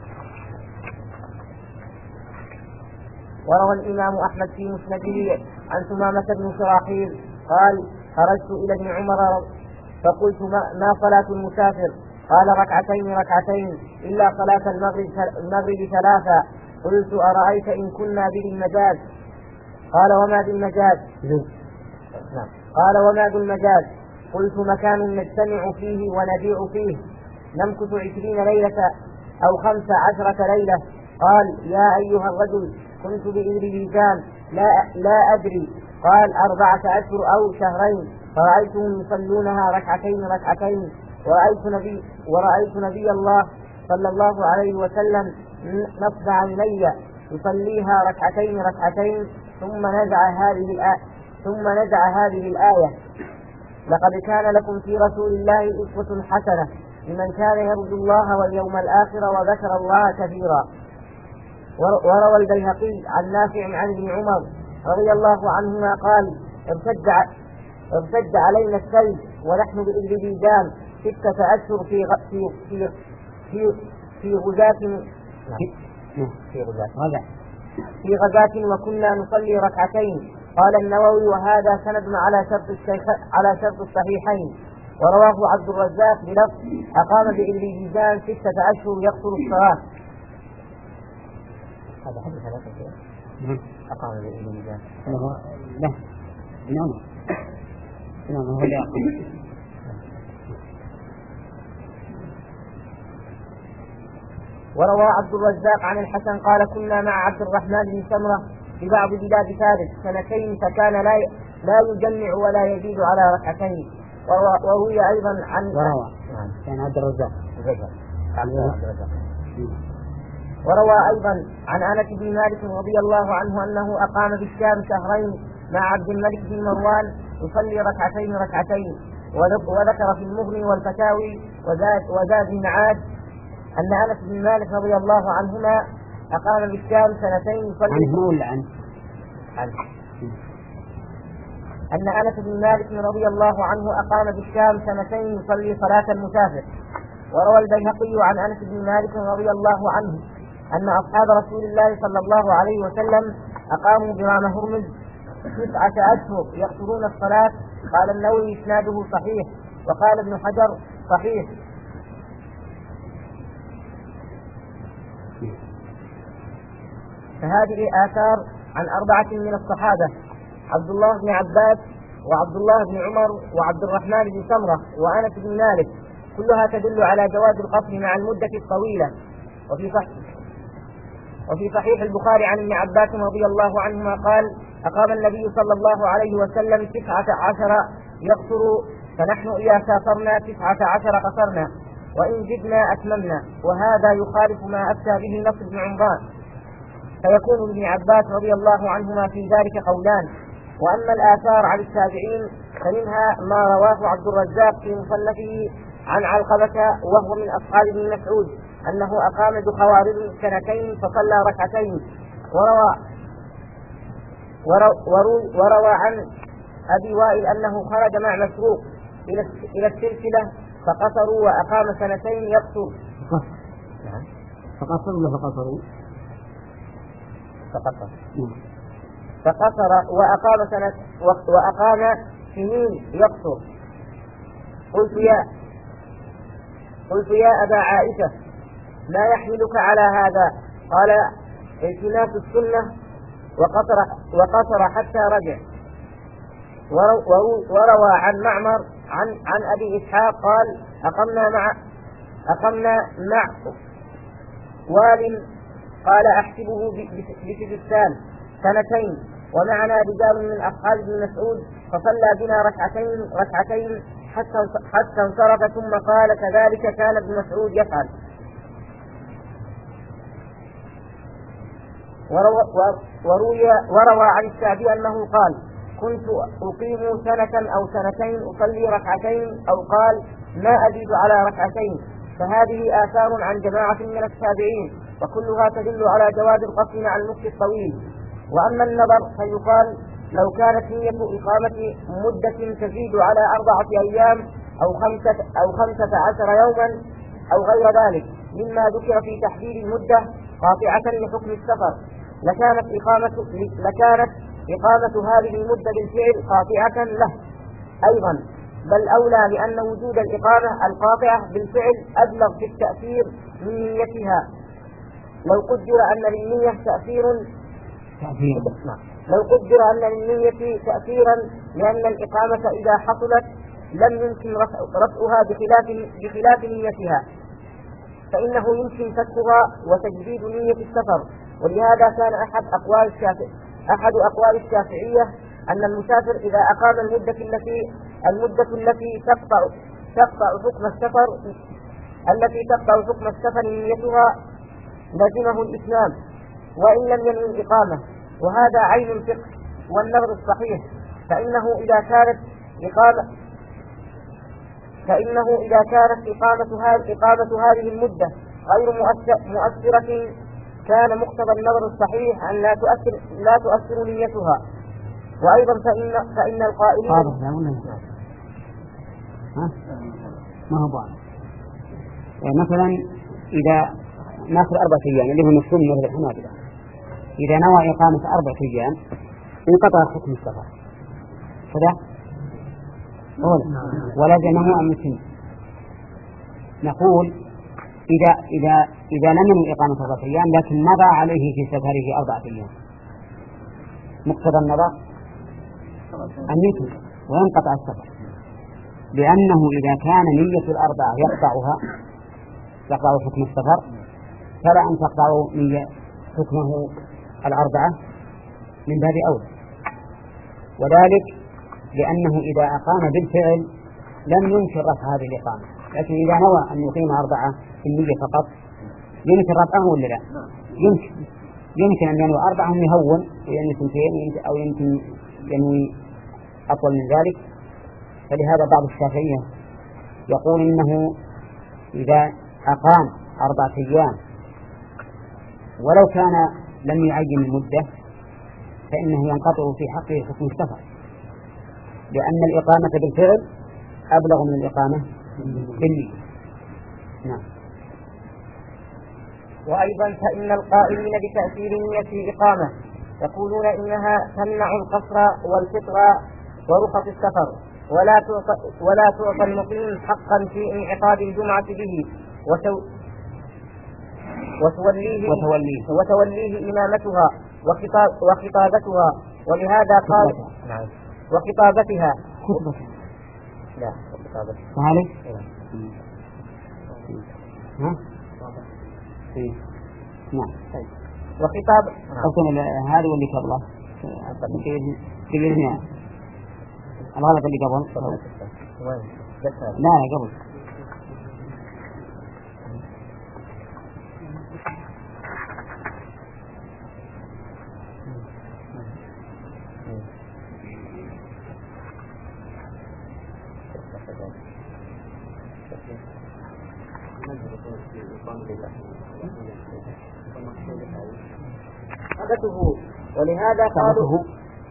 وروى الإمام أحمد في مسنده عن ثمامة بن شراحيل قال خرجت إلى ابن عمر فقلت ما صلاة المسافر؟ قال ركعتين ركعتين إلا صلاة المغرب, المغرب ثلاثة. قلت أرأيت إن كنا بالمجاز؟ قال وما بالمجاز؟ قال وما بالمجاز؟ قلت مكان نجتمع فيه ونبيع فيه نمكث عشرين ليلة أو خمس عشرة ليلة. قال يا أيها الرجل كنت بإذربيجان لا, لا أدري. قال أربعة أشهر أو شهرين فرأيتهم يصلونها ركعتين ركعتين ورأيت نبي, ورأيت نبي الله صلى الله عليه وسلم نصب عيني يصليها ركعتين ركعتين ثم نزع هذه الآية ثم نزع هذه الآية لقد كان لكم في رسول الله أسوة حسنة لمن كان يرجو الله واليوم الآخر وذكر الله كثيرا. وروى البيهقي عن نافع عن ابن عمر رضي الله عنهما قال ارتد ارتد علينا الثلج ونحن بإذربيجان ستة أشهر في في في في في غزاة في غزاة في غزاة وكنا نصلي ركعتين. قال النووي وهذا سند على شرط الشيخ على شرط الصحيحين. ورواه عبد الرزاق بلفظ أقام بإذربيجان ستة أشهر يقصر الصلاة. هذا حديث ثلاثة أقام بإذربيجان لا نعم نعم هو لا وروى عبد الرزاق عن الحسن قال كنا مع عبد الرحمن بن سمرة في بعض بلاد فارس سنتين فكان لا لا يجمع ولا يزيد على ركعتين. وروي أيضا عن وروى كان عبد الرزاق وروى أيضا عن أنس بن مالك رضي الله عنه أنه أقام بالشام شهرين مع عبد الملك بن مروان يصلي ركعتين ركعتين. وذكر في المغني والفتاوي وزاد وزاد المعاد أن أنس بن مالك رضي الله عنهما أقام بالشام سنتين يصلي عنه ولا عنه؟ عنه. أن أنس بن مالك رضي الله عنه أقام بالشام سنتين يصلي صلاة المسافر. وروى البيهقي عن أنس بن مالك رضي الله عنه أن أصحاب رسول الله صلى الله عليه وسلم أقاموا برام هرمز تسعة أشهر يقصرون الصلاة. قال النووي إسناده صحيح وقال ابن حجر صحيح. فهذه آثار عن أربعة من الصحابة عبد الله بن عباس وعبد الله بن عمر وعبد الرحمن بن سمرة وأنس بن مالك كلها تدل على جواز القصر مع المدة الطويلة. وفي صحيح وفي صحيح البخاري عن ابن عباس رضي الله عنهما قال أقام النبي صلى الله عليه وسلم تسعة عشر يقصر فنحن إذا سافرنا تسعة عشر قصرنا وإن جدنا أتممنا. وهذا يخالف ما أفتى به نصر بن عمران. فيكون ابن عباس رضي الله عنهما في ذلك قولان. وأما الآثار عن التابعين فمنها ما رواه عبد الرزاق في مصنفه عن علقبة وهو من أصحاب ابن مسعود أنه أقام بخوارزم سنتين فصلى ركعتين. وروى, وروى, وروى عن أبي وائل أنه خرج مع مسروق إلى السلسلة فقصروا وأقام سنتين يقصر. فقصروا ولا فقصروا؟ فقصر فقصر وأقام سنة وأقام سنين يقصر. قلت يا قلت يا أبا عائشة ما يحملك على هذا؟ قال التماس السنة وقصر وقصر حتى رجع. وروى عن معمر عن عن أبي إسحاق قال أقمنا مع أقمنا مع وال قال أحسبه بسجستان سنتين، ومعنا رجال من أصحاب ابن مسعود فصلى بنا ركعتين ركعتين حتى حتى انصرف، ثم قال كذلك كان ابن مسعود يفعل. وروي وروى عن الشعبي أنه قال كنت أقيم سنة أو سنتين أصلي ركعتين، أو قال ما أزيد على ركعتين. فهذه آثار عن جماعة من التابعين وكلها تدل على جواز القصر مع المكث الطويل. وأما النظر فيقال لو كانت نية إقامة مدة تزيد على أربعة أيام أو خمسة أو خمسة عشر يوما أو غير ذلك مما ذكر في تحديد المدة قاطعة لحكم السفر لكانت إقامة لكانت إقامة هذه المدة بالفعل قاطعة له أيضا، بل أولى لأن وجود الإقامة القاطعة بالفعل أبلغ في التأثير من نيتها. لو قدر أن للنية تأثير لو قدر أن للنية تأثيرا لأن الإقامة إذا حصلت لم يمكن رفعها بخلاف بخلاف نيتها، فإنه يمكن فكها وتجديد نية السفر. ولهذا كان أحد أقوال الشافعي أحد أقوال الشافعية أن المسافر إذا أقام المدة التي المدة التي تقطع تقطع حكم السفر التي تقطع حكم السفر نيتها لزمه الإسلام وإن لم ينوي الإقامة، وهذا عين الفقه والنظر الصحيح. فإنه إذا كانت إقامة فإنه إذا كانت إقامة هذه إقامة هذه المدة غير مؤثرة كان مقتضى النظر الصحيح أن لا تؤثر لا تؤثر نيتها. وأيضا فإن فإن القائلين واضح لا ولا ها ما هو واضح. مثلا إذا ناخذ أربعة أيام اللي هو نصوم مثل الحنابلة، إذا نوى إقامة أربعة أيام انقطع حكم السفر كذا ولزمه أن يتم. نقول إذا إذا إذا لم ينوي إقامة أربعة أيام لكن مضى عليه في سفره أربعة أيام مقتضى النظر أن يتم وينقطع السفر، لأنه إذا كان نية الأربعة يقطعها يقطع حكم السفر فلا أن تقطع نية حكمه الأربعة من باب أولى، وذلك لأنه إذا أقام بالفعل لم يمكن رفع هذه الإقامة، لكن إذا نوى أن يقيم أربعة في النية فقط يمكن رفعه ولا لا؟ يمكن يمكن أن ينوي أربعة يهون وينوي سنتين أو يمكن ينوي أطول من ذلك. فلهذا بعض الشافعية يقول إنه إذا أقام أربعة أيام ولو كان لم يعين المدة فإنه ينقطع في حقه حكم السفر، لأن الإقامة بالفعل أبلغ من الإقامة بالنية. نعم. وأيضا فإن القائلين بتأثير نية الإقامة يقولون إنها تمنع القصر والفطر ورخص السفر، ولا تعطى ولا تعطى المقيم حقا في انعقاد الجمعة به وتو وتوليه وتوليه, وتوليه إمامتها وخطاب وخطابتها. ولهذا قال نعم وخطابتها خطبتها لا وخطابتها فهذه ها نعم وخطاب أصلا هذا واللي قبله تقولين الغلط اللي قبل لا لا قبل صدته. ولهذا قالوا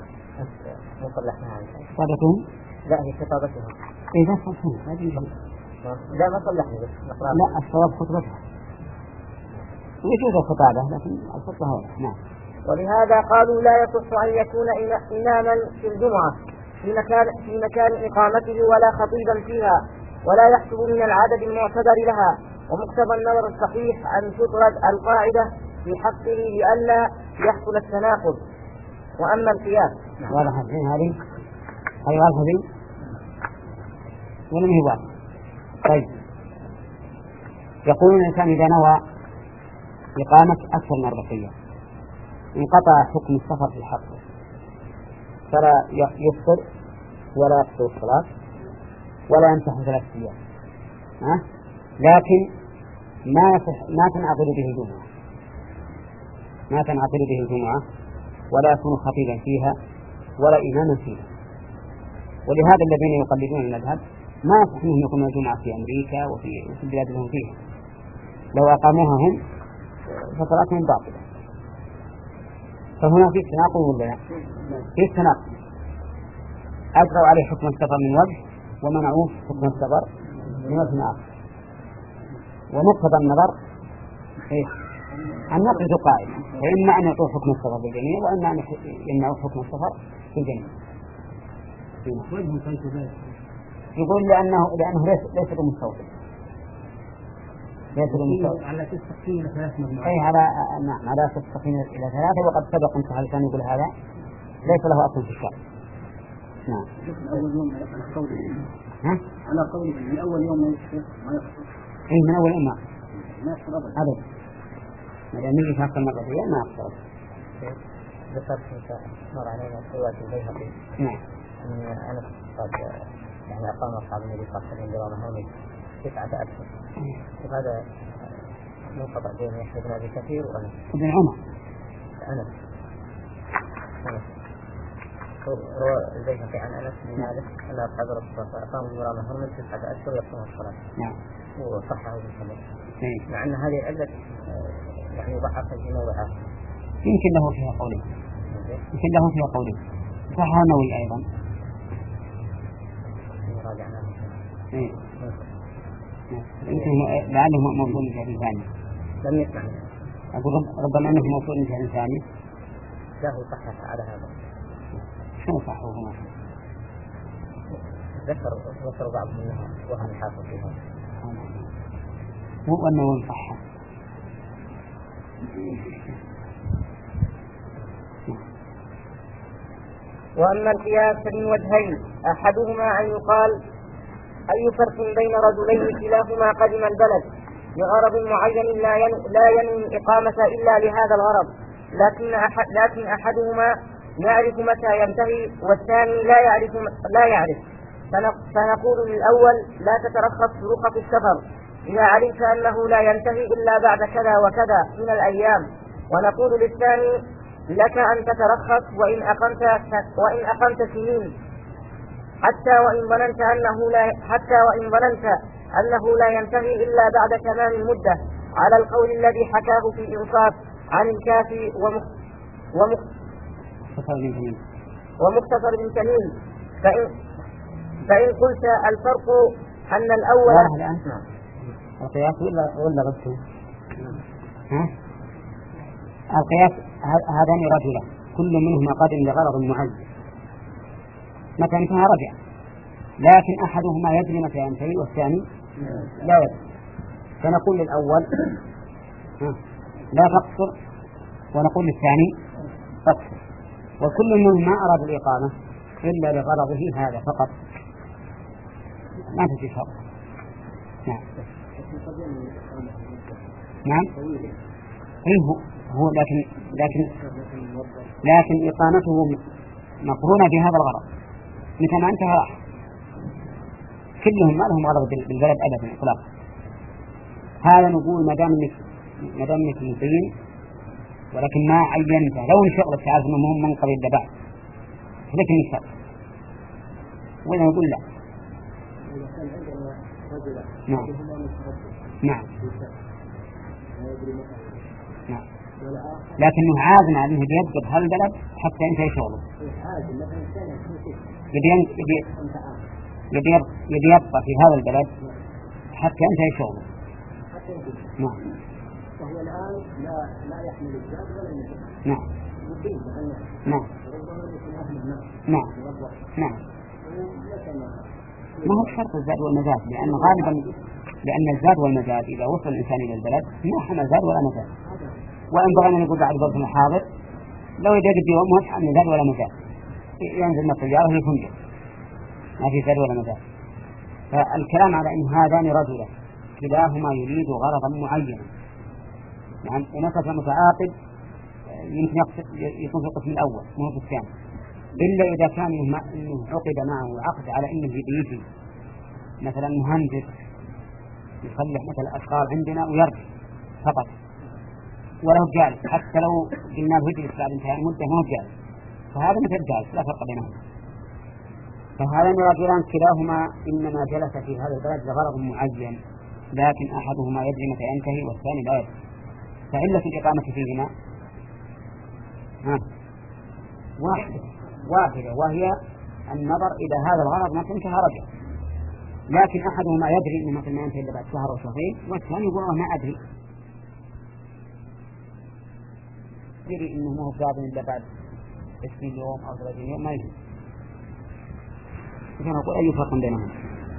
صدته لا هي خطابتها إذا صدته لا ما صلحني بس لا الصواب خطبتها يجوز الخطابة لكن الخطبة هو نعم. ولهذا قالوا لا يصح أن يكون إماما في الجمعة في مكان في مكان إقامته ولا خطيبا فيها ولا يحسب من العدد المعتبر لها. ومقتضى النظر الصحيح أن تطرد القاعدة في حقه لئلا يحصل التناقض. وأما القياس واضح الحين هذه هذه واضحة ذي ولا ما هي واضحة؟ طيب يقولون الإنسان إذا نوى إقامة أكثر من أربع أيام انقطع حكم السفر في حقه، فلا يفطر ولا يقصر الصلاة ولا يمسح ثلاث أيام، ها؟ لكن ما ما تنعقد به الجمعة، ما تنعقد به الجمعة ولا يكون خطيبا فيها ولا إماما فيها. ولهذا الذين يقلدون المذهب ما يصح منهم يكون الجمعة في أمريكا وفي وفي البلاد اللي هم فيها، لو أقاموها هم فصلاتهم باطلة. فهنا في تناقض ولا لا؟ في تناقض، أجروا عليه حكم السفر من وجه ومنعوه حكم السفر من وجه آخر. ومقتضى النظر إيه؟ أن نقصد قائما، فإما أن يعطوا حكم السفر بالجميع وإما أن يمنعوا حكم السفر بالجميع. يقول لأنه لأنه ليس ليس بمستوطن، ليس بمستوطن على تستقيم إلى ثلاث مجموعات. أي على نعم على تستقيم إلى ثلاثة، وقد سبق أن سهل يقول هذا ليس له أصل في الشرع. نعم. أول يوم على قوله. ها؟ على قوله من أول يوم ما يصير ما يقصر. إيه من أول يوم ما. ما يقصر أبدا. أبدا. ما دام يجي شخص مرة فيها ما يقصر. ذكرت مر علينا رواية البيهقي. نعم. أن أنس قد يعني أقام أصحاب النبي صلى الله عليه وسلم برامهم تسعة أشهر. وهذا منقطع بين يحيى بن أبي كثير وأنس. ابن عمر. أنس. أنس. روى البيهقي عن أنس بن مالك أن أصحاب الرسول صلى الله عليه وسلم أقاموا برامهم من تسعة أشهر يقومون الصلاة. نعم. وصححه ابن حبان. إيه. مع أن هذه العلة يعني ضعفت في موضعها. يمكن له فيها قولين. يمكن له فيها قولين. صححه النووي أيضا. إيه. يمكن لعله موصول من جهة ثانية. لم يسمع. أقول ربما أنه موصول من جهة ثانية. له صحة على هذا. شو صحه هنا؟ ذكر ذكر بعض منها وهم حافظ فيها. هو أنه صحه. وأما القياس من وجهين، أحدهما أن يقال أي فرق بين رجلين كلاهما قدم البلد لغرض معين لا لا ينوي إقامة إلا لهذا الغرض، لكن أحد لكن أحدهما يعرف متى ينتهي والثاني لا يعرف لا يعرف فنقول للأول لا تترخص برخص السفر إذا علمت أنه لا ينتهي إلا بعد كذا وكذا من الأيام، ونقول للثاني لك أن تترخص وإن أقمت وإن أقمت سنين حتى وإن ظننت أنه لا حتى وإن ظننت أنه لا ينتهي إلا بعد تمام المدة، على القول الذي حكاه في إنصاف عن الكافي ومختصر بن تميم. فإن فإن قلت الفرق أن الأول الآن القياس ولا ولا غشوا؟ ها؟ القياس هذان رجلا كل منهما قادم لغرض معين، متى انتهى رجع، لكن أحدهما يدري متى ينتهي والثاني لا يدري، فنقول للأول لا تقصر ونقول للثاني تقصر، وكل منهما أراد الإقامة إلا لغرضه هذا فقط، ما تجي فرق. نعم نعم إيه هو, هو لكن لكن لكن إقامته مقرونة بهذا الغرض، متى ما انتهى راح، كلهم ما لهم غرض بالبلد أبدا إطلاقا. هذا نقول ما دام انك ما دام انك مقيم ولكن ما عينته، لو انشغلت تعرف انه مهم من قبل الدبع لكن انشغل، وإذا نقول لا. نعم نعم نعم لكنه عازم على انه يبقى بهذا البلد حتى ينتهي شغله، يبي يبي يبي يبقى في هذا البلد حتى ينتهي شغله. نعم وهو الآن لا لا يحمل الزاد ولا النجم. نعم نعم نعم نعم ما هو شرط الزاد والمزاد، لأن غالبا لأن الزاد والمزاد إذا وصل الإنسان إلى البلد ما حمل زاد ولا مزاد، وإن بغينا نقول بعد ضبط الحاضر لو يدق بيوم ما حمل زاد ولا مزاد، ينزل من الطيارة يفنجر ما في زاد ولا مزاد. فالكلام على أن هذان رجلا كلاهما يريد غرضا معينا. يعني نفس متعاقد يمكن يكون في القسم الأول مو في الثاني، إلا إذا كان إنه عقد معه عقد على إنه يجي مثلا مهندس يصلح مثلا أشغال عندنا ويرجع فقط وله جالس، حتى لو قلنا له يجلس بعد انتهاء المدة ما هو جالس، فهذا مثل جالس لا فرق بينهم. فهذان الرجلان كلاهما إنما جلس في هذا البلد لغرض معين، لكن أحدهما يدري متى ينتهي والثاني لا يدري. فعلة الإقامة فيهما واحدة واحدة وهي النظر إلى هذا الغرض ما انتهى رجع، لكن أحدهما يدري إنه مثل ما ينتهي إلا بعد شهر أو شهرين، والثاني يقول أنا ما أدري يدري إنه ما هو قادم إلا بعد عشرين يوم أو ثلاثين يوم ما يدري. إذا نقول أي فرق بينهم؟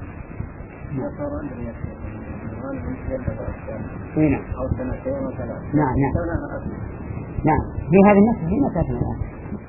نعم أو سنتين وثلاث. نعم نعم نعم في هذه النفس هي مسألة الآن.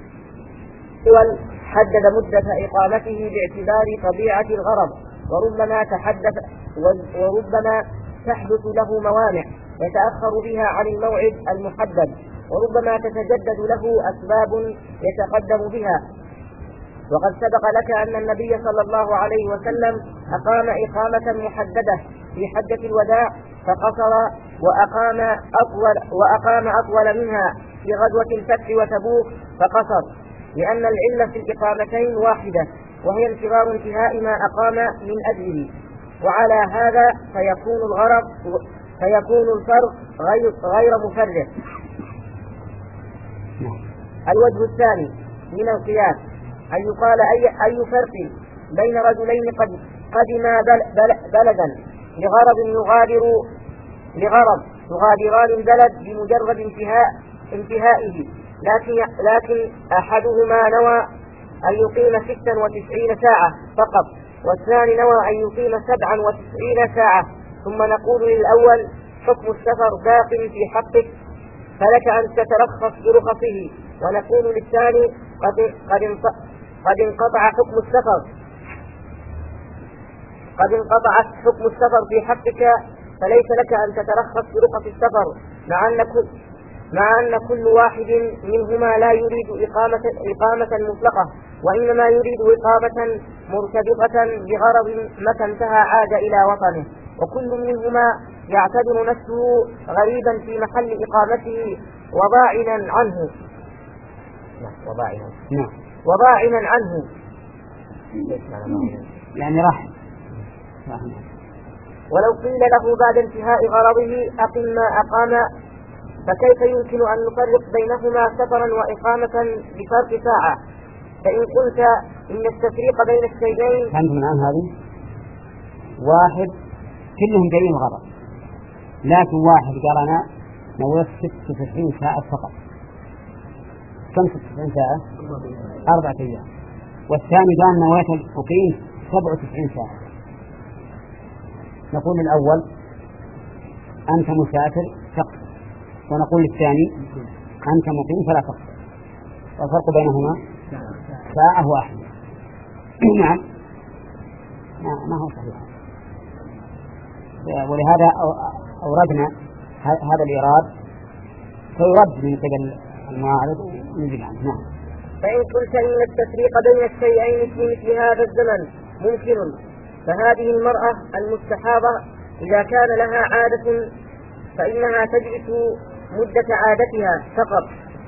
حدد مدة إقامته باعتبار طبيعة الغرض، وربما تحدث وربما تحدث له موانع يتأخر بها عن الموعد المحدد، وربما تتجدد له أسباب يتقدم بها. وقد سبق لك أن النبي صلى الله عليه وسلم أقام إقامة محددة في حجة الوداع فقصر، وأقام أطول, وأقام أطول منها في غزوة الفتح وتبوك فقصر، لأن العلة في الإقامتين واحدة وهي انتظار انتهاء ما أقام من أجله. وعلى هذا فيكون الغرض فيكون الفرق غير, غير مفرق. الوجه الثاني من القياس أن يقال أي, أي فرق بين رجلين قد قدما بل بل بلدا لغرض يغادر لغرض يغادران البلد بمجرد انتهاء انتهائه، لكن لكن أحدهما نوى أن يقيم ستا وتسعين ساعة فقط، والثاني نوى أن يقيم سبعا وتسعين ساعة، ثم نقول للأول حكم السفر باق في حقك فلك أن تترخص برخصه، ونقول للثاني قد قد قد انقطع حكم السفر قد انقطع حكم السفر في حقك فليس لك أن تترخص برخص السفر، مع أن كل مع أن كل واحد منهما لا يريد إقامة إقامة مطلقة، وإنما يريد إقامة مرتبطة بغرض متى انتهى عاد إلى وطنه، وكل منهما يعتبر نفسه غريبا في محل إقامته وضاعنا عنه وضاعنا وضاعنا عنه يعني راح. ولو قيل له بعد انتهاء غرضه أقم ما أقام فكيف يمكن أن نفرق بينهما سفرا وإقامة بفرق ساعة؟ فإن قلت إن التفريق بين الشيئين فهمت من الآن هذه؟ واحد كلهم جايين غرض، لكن واحد قال أنا نويت ست وتسعين ساعة فقط. كم ست وتسعين ساعة؟ أربعة أيام. والثاني قال نويت أقيم سبع وتسعين ساعة. نقول الأول أنت مسافر فقط، ونقول للثاني أنت مقيم فلا تقصر، والفرق بينهما ساعة واحدة. نعم ما هو صحيح، ولهذا أوردنا هذا الإيراد فيرد من قبل المعارض ونجيب عنه. نعم. فإن قلت إن التفريق بين الشيئين في مثل هذا الزمن ممكن، فهذه المرأة المستحاضة إذا كان لها عادة فإنها تجلس مدة عادتها فقط،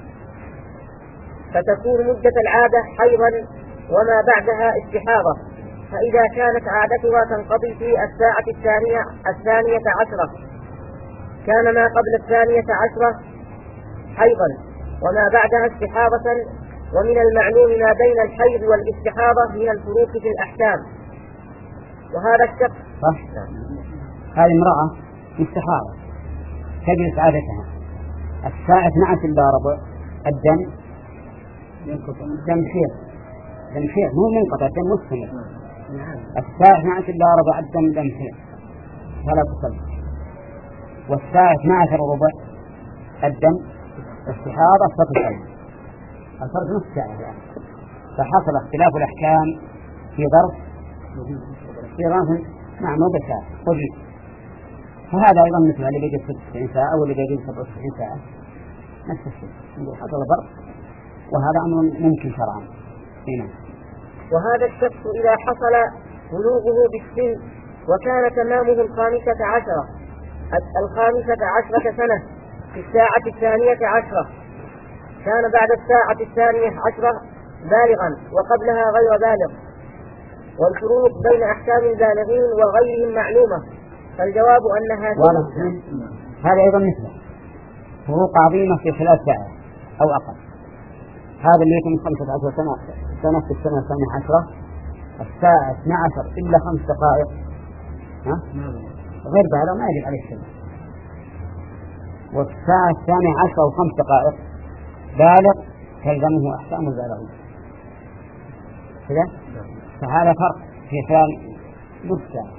فتكون مدة العادة حيضا وما بعدها استحاضة، فإذا كانت عادتها تنقضي في الساعة الثانية الثانية عشرة كان ما قبل الثانية عشرة حيضا وما بعدها استحاضة. ومن المعلوم ما بين الحيض والاستحاضة من الفروق في الأحكام. وهذا الشخص هذه امرأة استحاضة تجلس عادتها الساعة اثنتي عشرة إلا ربع الدم دم حيض دم حيض مو منقطع دم مستمر. الساعة اثنتي عشرة إلا ربع الدم دم حيض فلا تصلي، والساعة اثنتي عشرة وربع الدم استحاضة فتصلي. الفرق نصف ساعة يعني. فحصل اختلاف الأحكام في ظرف في ظرف نعم مو بساعة قليل. فهذا أيضا مثل اللي بيجي ستة وتسعين ساعة واللي بيجي سبعة وتسعين ساعة نفس الشيء، حصل فرق، وهذا أمر ممكن شرعا. هنا وهذا الشخص إذا حصل بلوغه بالسن وكان تمامه الخامسة عشرة الخامسة عشرة سنة في الساعة الثانية عشرة كان بعد الساعة الثانية عشرة بالغا وقبلها غير بالغ، والفروق بين أحكام البالغين وغيرهم معلومة، فالجواب أنها هذا أيضا مثله فروق عظيمة في خلال ساعة أو أقل. هذا اللي يكون خمسة عشر سنة سنة في السنة الثانية عشرة الساعة اثنى عشر إلا خمس دقائق ها؟ غير بالغ ما يجب عليه السنة، والساعة الثانية عشرة وخمس دقائق بالغ تلزمه أحكام البالغين كذا، فهذا فرق في خلال نصف ساعة.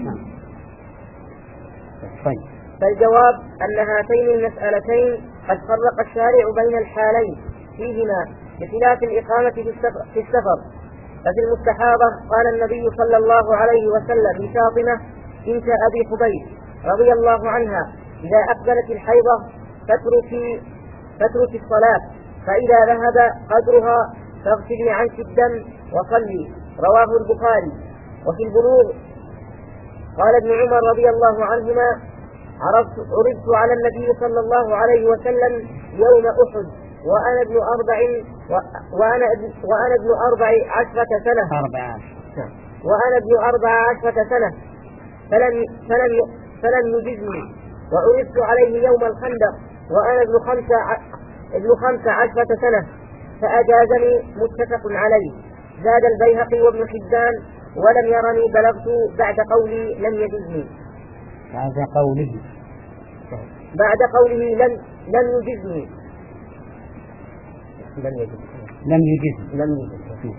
طيب فالجواب أن هاتين المسألتين قد فرق الشارع بين الحالين فيهما بخلاف الإقامة في السفر, في السفر. ففي المستحاضة قال النبي صلى الله عليه وسلم لفاطمة بنت أبي حبيب رضي الله عنها إذا أقبلت الحيضة فتركي فتركي الصلاة، فإذا ذهب قدرها فاغسلي عنك الدم وصلي، رواه البخاري. وفي البلوغ قال ابن عمر رضي الله عنهما عرضت على النبي صلى الله عليه وسلم يوم أحد وأنا ابن أربع وأنا وأنا ابن أربع عشرة سنة أربع وأنا ابن أربع عشرة سنة فلم فلم فلم يجزني، وعرضت عليه يوم الخندق وأنا ابن خمس ابن خمس عشرة سنة فأجازني، متفق عليه. زاد البيهقي وابن حبان ولم يرني بلغت بعد قولي لم يجزني. بعد قوله بعد قوله لم لم يجزني لم يجزني لم يجزني لم يجزني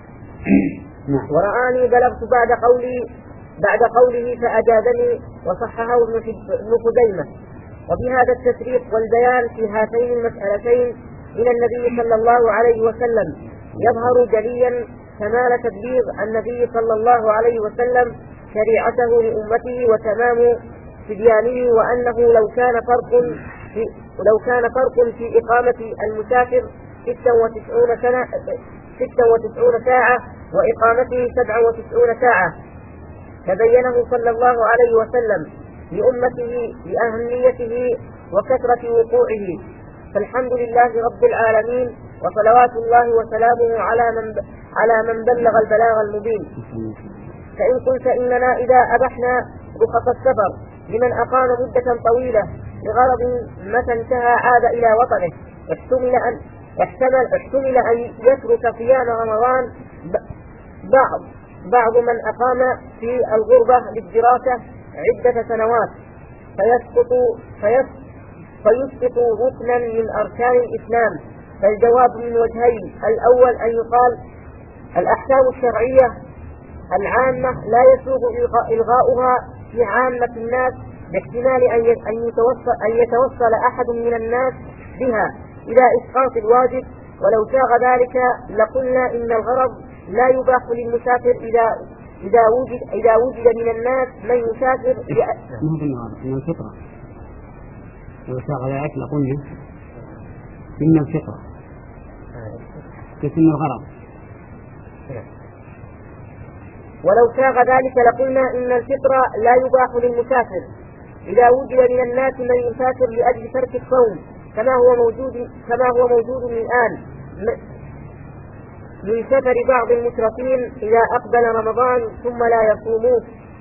ورآني بلغت بعد قولي بعد قوله فأجازني، وصححه ابن خزيمة. وبهذا التفريق والبيان في هاتين المسألتين من النبي صلى الله عليه وسلم يظهر جليا كمال تبليغ النبي صلى الله عليه وسلم شريعته لأمته وتمام تبيانه، وأنه لو كان فرق في لو كان فرق في إقامة المسافر ستة وتسعين سنة ستة وتسعين ساعة وإقامته سبعة وتسعين ساعة تبينه صلى الله عليه وسلم لأمته لأهميته وكثرة وقوعه. فالحمد لله رب العالمين، وصلوات الله وسلامه على من على من بلغ البلاغ المبين. فإن قلت إننا إذا أبحنا رخص السفر لمن أقام مدة طويلة لغرض متى انتهى عاد إلى وطنه، احتمل أن احتمل احتمل أن يترك صيام رمضان بعض بعض من أقام في الغربة للدراسة عدة سنوات فيسقط فيسقط فيسقط ركنا من أركان الإسلام. فالجواب من وجهين: الأول أن يقال الأحكام الشرعية العامة لا يسوغ إلغاؤها في عامة الناس، باحتمال أن يتوصل, أن يتوصل أحد من الناس بها إلى إسقاط الواجب، ولو ساغ ذلك لقلنا إن الغرض لا يباح للمسافر إذا إذا وجد إذا وجد من الناس من يسافر من الفطرة. لو ساغ ذلك لقلنا إن الفطرة كسن الغرض، ولو ساغ ذلك لقلنا إن الفطرة لا يباح للمسافر إذا وجد من الناس من يسافر لأجل ترك الصوم، كما هو موجود كما هو موجود الآن من سفر بعض المترفين إذا أقبل رمضان ثم لا يصوموه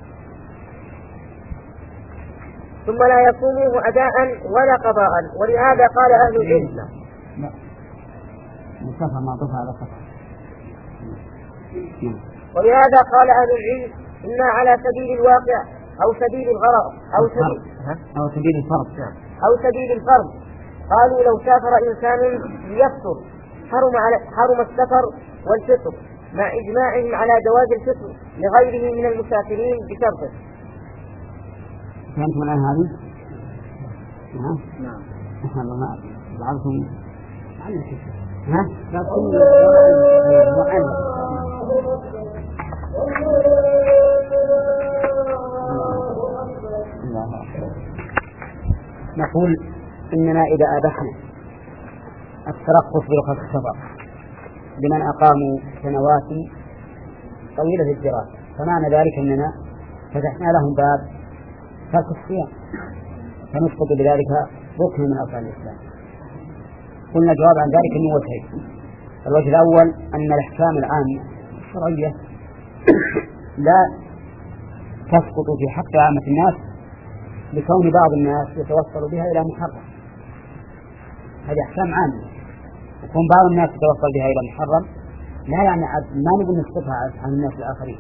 ثم لا يصوموه أداء ولا قضاء. ولهذا قال أهل العلم لا مسافر ما ضفها على سفر. ولهذا قال أهل العلم إن على سبيل الواقع أو سبيل الغرض أو سبيل أو سبيل الفرض أو سبيل الفرض قالوا لو سافر إنسان ليفطر حرم على حرم السفر والفطر، مع إجماعهم على جواز الفطر لغيره من المسافرين بشرطه. فهمتم الآن هذه؟ نعم. نعم. نحن ما بعضهم ها؟ لا تقول الله نقول إننا إذا أبحنا الترخص برخص السفر لمن أقاموا سنوات طويلة في الدراسة، فمعنى ذلك أننا فتحنا لهم باب ترك الصيام، فنسقط بذلك ركن من أركان الإسلام. قلنا جواب عن ذلك من وجهين: الوجه الأول أن الأحكام العامة الشرعية لا تسقط في حق عامة الناس لكون بعض الناس يتوصل بها إلى محرم، هذه أحكام عامة، يكون بعض الناس يتوصل بها إلى محرم لا يعني ما نقول نسقطها عن الناس الآخرين،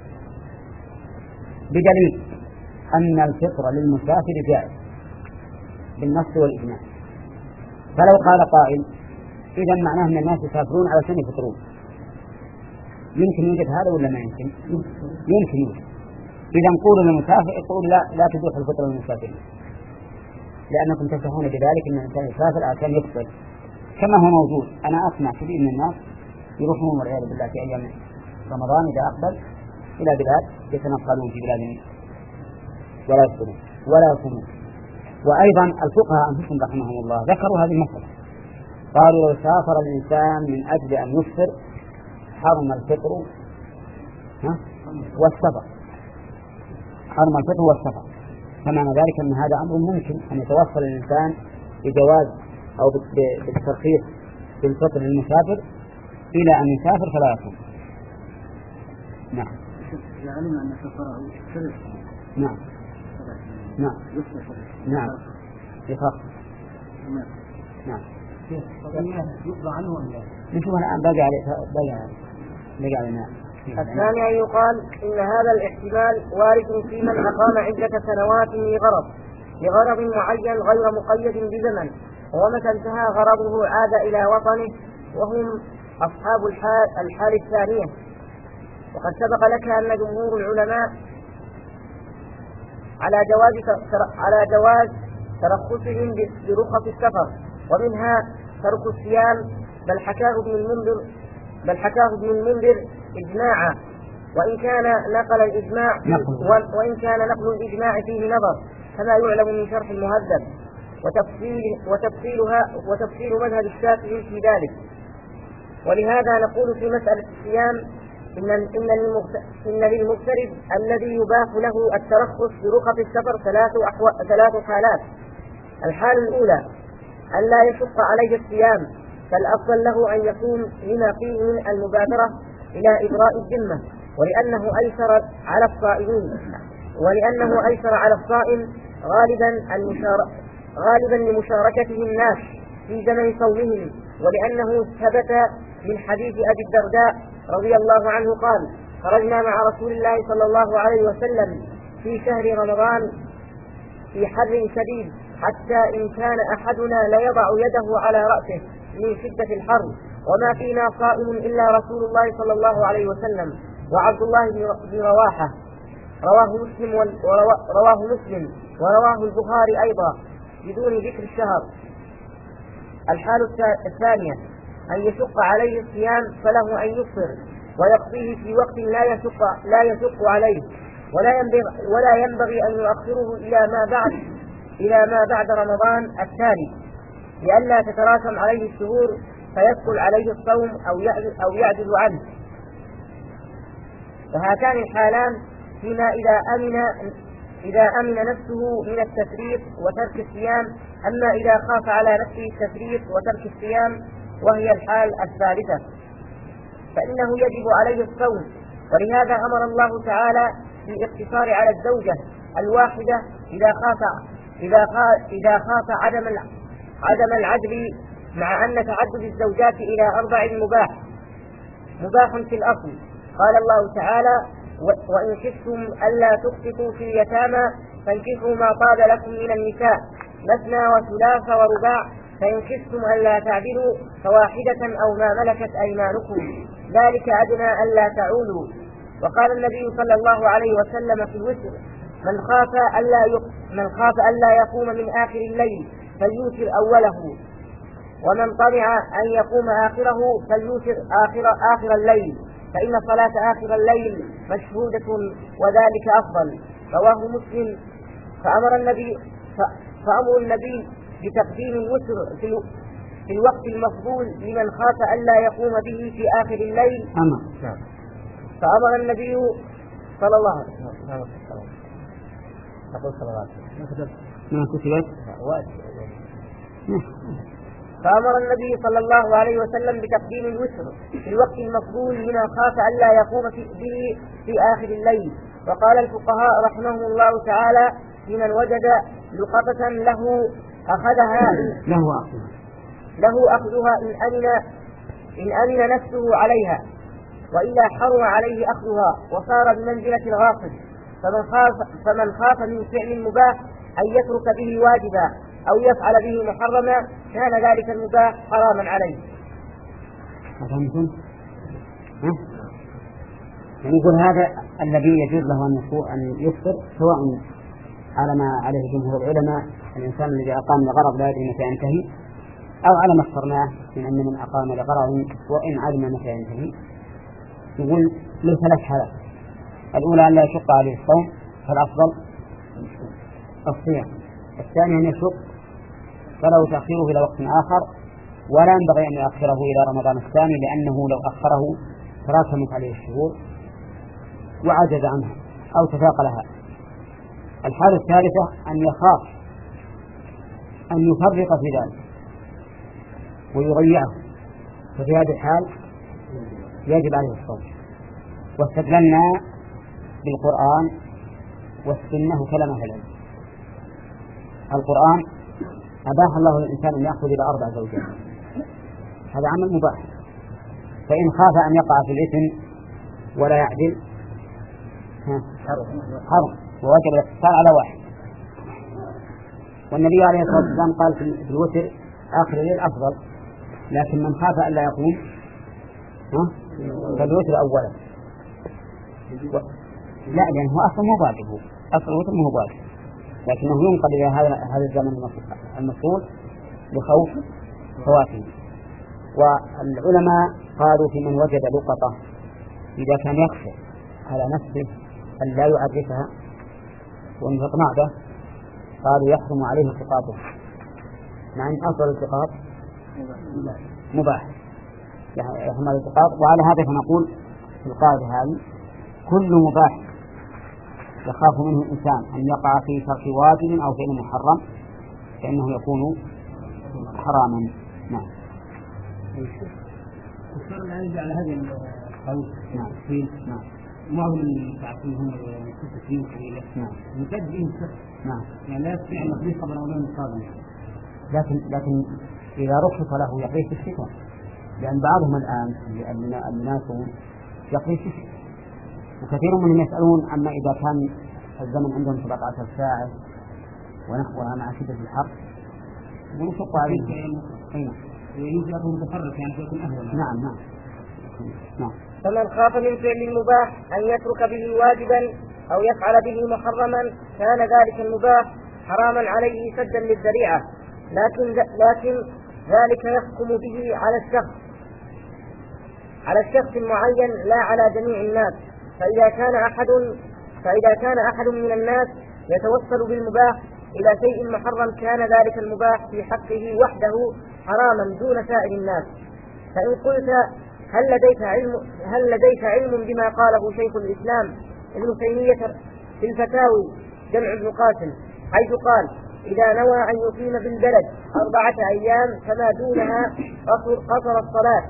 بدليل أن الفطر للمسافر جائز بالنص والإجماع. فلو قال قائل إذا معناه أن الناس يسافرون علشان يفطرون، يمكن يوجد هذا ولا ما يمكن؟ يمكن يوجد. إذا نقول للمسافر يقول لا لا تبيح الفطر للمسافرين، لأنكم تفهمون بذلك أن الإنسان يسافر عشان يفطر، كما هو موجود. أنا أسمع كثير من الناس يروحون والعياذ بالله في أيام رمضان إذا أقبل إلى بلاد يتنقلون في بلاد ولا يفطرون ولا يصومون. وأيضا الفقهاء أنفسهم رحمهم الله ذكروا هذه المسألة، قالوا لو سافر الإنسان من أجل أن يفطر حرم الفطر والسفر، حرم الفطر والسفر. فمعنى ذلك أن هذا أمر ممكن أن يتوصل الإنسان بجواز أو بالترخيص بالفطر للمسافر إلى أن يسافر فلا يصوم. نعم. علم أن سفره شرك. نعم. نعم. نعم. يخاف. نعم. يطلع عنه ولا لا؟ نشوف الآن باقي عليه باقي باقي علينا. الثاني أن يقال إن هذا الاحتمال وارد في من أقام عدة سنوات لغرض لغرض معين غير مقيد بزمن، ومتى انتهى غرضه عاد إلى وطنه، وهم أصحاب الحال, الحال الثانية. وقد سبق لك أن جمهور العلماء على جواز على جواز ترخصهم برخص السفر، ومنها ترك الصيام، بل حكاه ابن المنذر بل حكاه ابن المنذر إجماعا، وإن كان نقل الإجماع وإن كان نقل الإجماع فيه نظر، كما يعلم من شرح المهذب وتفصيل وتفصيلها وتفصيل مذهب الشافعي في ذلك. ولهذا نقول في مسألة الصيام إن إن إن للمغترب الذي يباح له الترخص برخص السفر ثلاث أحو... ثلاث حالات. الحالة الأولى أن لا يشق عليه الصيام، فالأفضل له أن يكون لما فيه من المبادرة إلى إبراء الذمة، ولأنه أيسر على الصائمين ولأنه أيسر على الصائم غالبا المشار... غالبا لمشاركته الناس في زمن صومهم، ولأنه ثبت من حديث أبي الدرداء رضي الله عنه قال: خرجنا مع رسول الله صلى الله عليه وسلم في شهر رمضان في حر شديد، حتى إن كان أحدنا ليضع يده على رأسه من شدة الحر، وما فينا صائم إلا رسول الله صلى الله عليه وسلم وعبد الله بن رواحة. رواه مسلم ورواه مسلم ورواه البخاري أيضا بدون ذكر الشهر. الحالة الثانية أن يشق عليه الصيام، فله أن يفطر ويقضيه في وقت لا يشق لا يشق عليه، ولا ينبغي ولا ينبغي أن يؤخره إلى ما بعد إلى ما بعد رمضان الثاني، لئلا تتراكم عليه الشهور فيثقل عليه الصوم أو أو يعجز عنه. فهاتان الحالان فيما إذا أمن إذا أمن نفسه من التفريط وترك الصيام. أما إذا خاف على نفسه التفريط وترك الصيام وهي الحال الثالثة فإنه يجب عليه الصوم. ولهذا أمر الله تعالى بالاقتصار على الزوجة الواحدة إذا خاف إذا خاف إذا خاف عدم عدم العدل، مع أن تعدد الزوجات إلى أربع مباح مباح في الأصل. قال الله تعالى: وإن خفتم ألا تقسطوا في اليتامى فانكحوا ما طاب لكم من النساء مثنى وثلاث ورباع، فإن خفتم ألا تعدلوا فواحدة أو ما ملكت أيمانكم ذلك أدنى ألا تعولوا. وقال النبي صلى الله عليه وسلم في الوتر: من خاف ألا يق... من خاف ألا يقوم من آخر الليل فليوتر أوله، ومن طمع أن يقوم آخره فليوتر آخر آخر الليل، فإن صلاة آخر الليل مشهودة وذلك أفضل. رواه مسلم. فأمر النبي ف... فأمر النبي بتقديم الوتر في, الو... في الوقت المفضول لمن خاف ألا يقوم به في آخر الليل. أمر. فأمر النبي صلى الله عليه وسلم تقول صلى الله عليه وسلم ما كتبت فأمر النبي صلى الله عليه وسلم بتقديم الوتر في الوقت المفضول لمن خاف ألا يقوم به في آخر الليل. وقال الفقهاء رحمهم الله تعالى لمن وجد لقطة له أخذها له أخذها له أخذها إن أمن إن أمن نفسه عليها، وإلا حرم عليه أخذها وصار بمنزلة الغاصب. فمن خاف فمن خاف من فعل مباح أن يترك به واجبا أو يفعل به محرما كان ذلك المباح حراما عليه. فهمتم؟ يعني يقول هذا الذي يجوز له أن يفطر سواء على ما عليه جمهور العلماء الإنسان الذي أقام لغرض لا يدري متى ينتهي، أو على ما اخترناه من أن من أقام لغرض وإن علم متى ينتهي. يقول له ثلاث حالات: الأولى أن لا يشق عليه الصوم فالأفضل الصيام، الثاني أن يشق فله تأخيره إلى وقت آخر، ولا ينبغي أن يؤخره إلى رمضان الثاني لأنه لو أخره تراكمت عليه الشهور وعجز عنها أو تثاقلها. الحالة الثالثة أن يخاف أن يفرط في ذلك ويضيعه، ففي هذه الحال يجب عليه الصوم. واستدللنا بالقرآن والسنة كلام أهل العلم. القرآن أباح الله للإنسان أن يأخذ إلى أربع زوجات، هذا عمل مباح، فإن خاف أن يقع في الإثم ولا يعدل حرم ووجب الاقتصار على واحد. والنبي عليه الصلاة والسلام قال في الوتر آخر الليل أفضل، لكن من خاف ألا يقوم فالوتر أولا. لا، لأنه أصلا مو واجب، أصل الوتر مو واجب، لكنه ينقل إلى هذا هذا الزمن المفصول لخوف فواته. والعلماء قالوا في من وجد لقطة إذا كان يخشى على نفسه أن لا يعرفها وأن يقنع به قالوا يحرم عليه التقاطه، مع أن أصل الالتقاط مباح يحرم عليه التقاط. وعلى هذا فنقول في القاعدة هذه: كل مباح يخاف منه الإنسان أن يقع في ترك واجب أو فعل محرم فإنه يكون حراما. نعم. الشرع الآن يجعل على هذا القول. نعم. فيه. نعم. معظم المتعاطين هم المستفيدين قليلا. نعم. يمتد به الشخص. نعم. يعني لا يستطيع أن يقضيه قبل رمضان القادم. لكن لكن إذا رخص له يقضيه في الشتاء، لأن بعضهم الآن الناس يقضيه في الشتاء، وكثير منهم يسألون عما إذا كان الزمن عندهم سبعة عشر ساعة ونحوها مع شدة الحر ونشق عليهم. أين؟ ويجب أن متفرق يعني فيكون أهون. نعم نعم نعم. فمن خاف من فعل المباح أن يترك به واجبا أو يفعل به محرما كان ذلك المباح حراما عليه سدا للذريعة، لكن لكن ذلك يحكم به على الشخص على الشخص المعين لا على جميع الناس. فإذا كان أحد فإذا كان أحد من الناس يتوصل بالمباح إلى شيء محرم كان ذلك المباح في حقه وحده حراما دون سائر الناس. فإن قلت هل لديك علم هل لديك علم بما قاله شيخ الإسلام ابن تيمية في الفتاوي جمع ابن قاسم، حيث قال: إذا نوى أن يقيم بالبلد أربعة أيام فما دونها قصر, قصر الصلاة،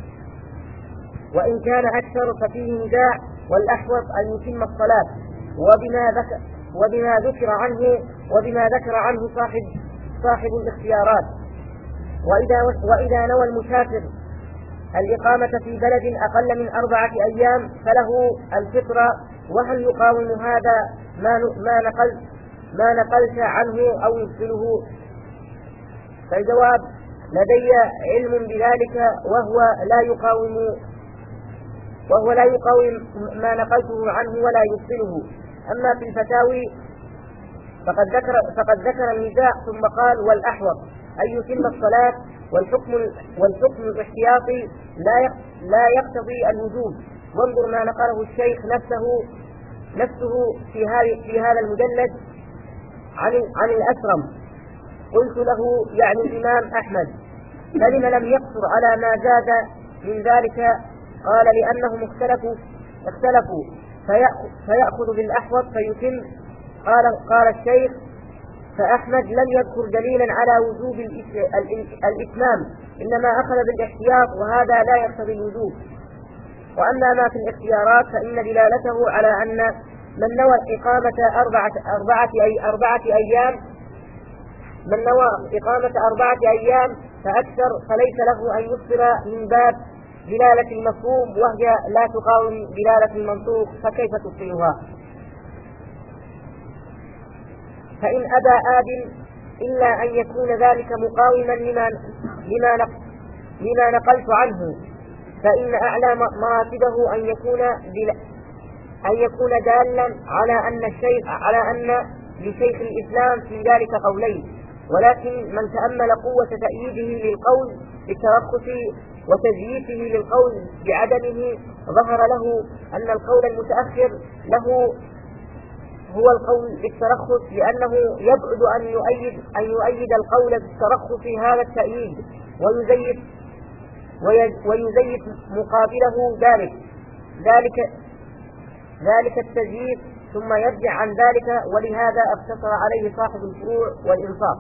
وإن كان أكثر ففيه نداع، والأحوط أن يتم الصلاة. وبما ذكر وبما ذكر عنه وبما ذكر عنه صاحب صاحب الاختيارات. وإذا وإذا نوى المسافر الإقامة في بلد أقل من أربعة أيام فله الفطرة. وهل يقاوم هذا ما ما نقلت ما نقلت عنه أو يبطله؟ فالجواب: لدي علم بذلك وهو لا يقاوم وهو لا يقاوم ما نقلته عنه ولا يبطله. أما في الفتاوي فقد ذكر فقد ذكر النزاع ثم قال: والأحوط أن يتم الصلاة، والحكم والحكم الاحتياطي لا لا يقتضي الوجوب. وانظر ما نقله الشيخ نفسه نفسه في هذا في هذا المجلد عن عن الأسرم قلت له يعني الإمام أحمد فلم لم يقصر على ما زاد من ذلك؟ قال لأنهم اختلفوا اختلفوا فيأخذ بالأحوط فيتم. قال قال الشيخ فأحمد لم يذكر دليلا على وجوب الإتمام، إنما أخذ بالاحتياط وهذا لا يقتضي الوجوب. وأما ما في الاختيارات فإن دلالته على أن من نوى إقامة أربعة, أربعة, أي أربعة أيام من نوى إقامة أربعة أيام فأكثر فليس له أن يفطر من باب دلالة المفهوم، وهي لا تقاوم دلالة المنطوق، فكيف تفطرها؟ فإن أبى آب إلا أن يكون ذلك مقاوما لما, لما, نق... لما نقلت عنه، فإن أعلى مراتبه أن يكون دل... أن يكون دالا على أن الشيخ على أن لشيخ الإسلام في ذلك قولين، ولكن من تأمل قوة تأييده للقول بالترخص وتزييفه للقول بعدمه ظهر له أن القول المتأخر له هو القول بالترخص، لأنه يبعد أن يؤيد أن يؤيد القول بالترخص هذا التأييد ويزيف ويزيف مقابله ذلك ذلك ذلك التزييف ثم يرجع عن ذلك، ولهذا اقتصر عليه صاحب الفروع والإنصاف.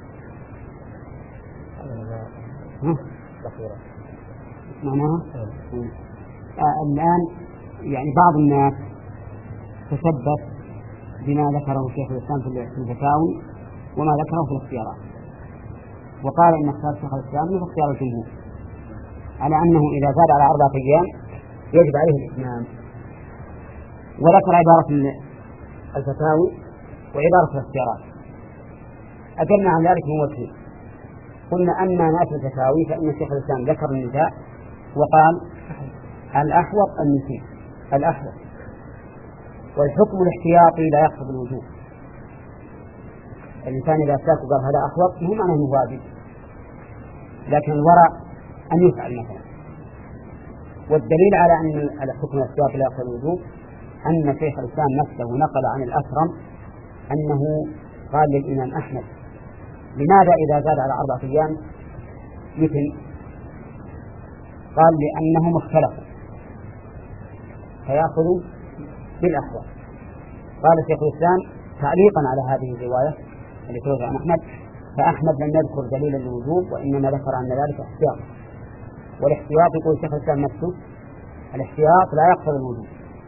معناها آه الآن يعني بعض الناس تشبث بما ذكره شيخ الإسلام في الفتاوي وما ذكره في الاختيارات، وقال إن اختيار شيخ الإسلام من اختيار الجمهور على أنه إذا زاد على أربعة أيام يجب عليه الإتمام، وذكر عبارة الفتاوي وعبارة الاختيارات. أجلنا عن ذلك من وجهين. قلنا أما نأتي الفتاوي فإن شيخ الإسلام ذكر النساء وقال الأحوط النساء الأحوط، والحكم الاحتياطي لا يقصد الوجوب. الإنسان إذا ساك قال هذا أحوط مو معناه أنه واجب، لكن الورع أن يفعل مثلا. والدليل على أن الحكم الاحتياطي لا يقصد الوجوب أن شيخ الإسلام نفسه نقل عن الأكرم أنه قال للإمام أحمد لماذا إذا زاد على أربعة أيام يتم؟ قال لأنهم اختلفوا فيأخذوا بالأحوال. قال شيخ الإسلام تعليقا على هذه الرواية التي تروى عن أحمد فأحمد لم يذكر دليلا للوجوب وإنما ذكر أن ذلك احتياط، والاحتياط يقول شيخ الإسلام نفسه الاحتياط لا يقصد الوجوب.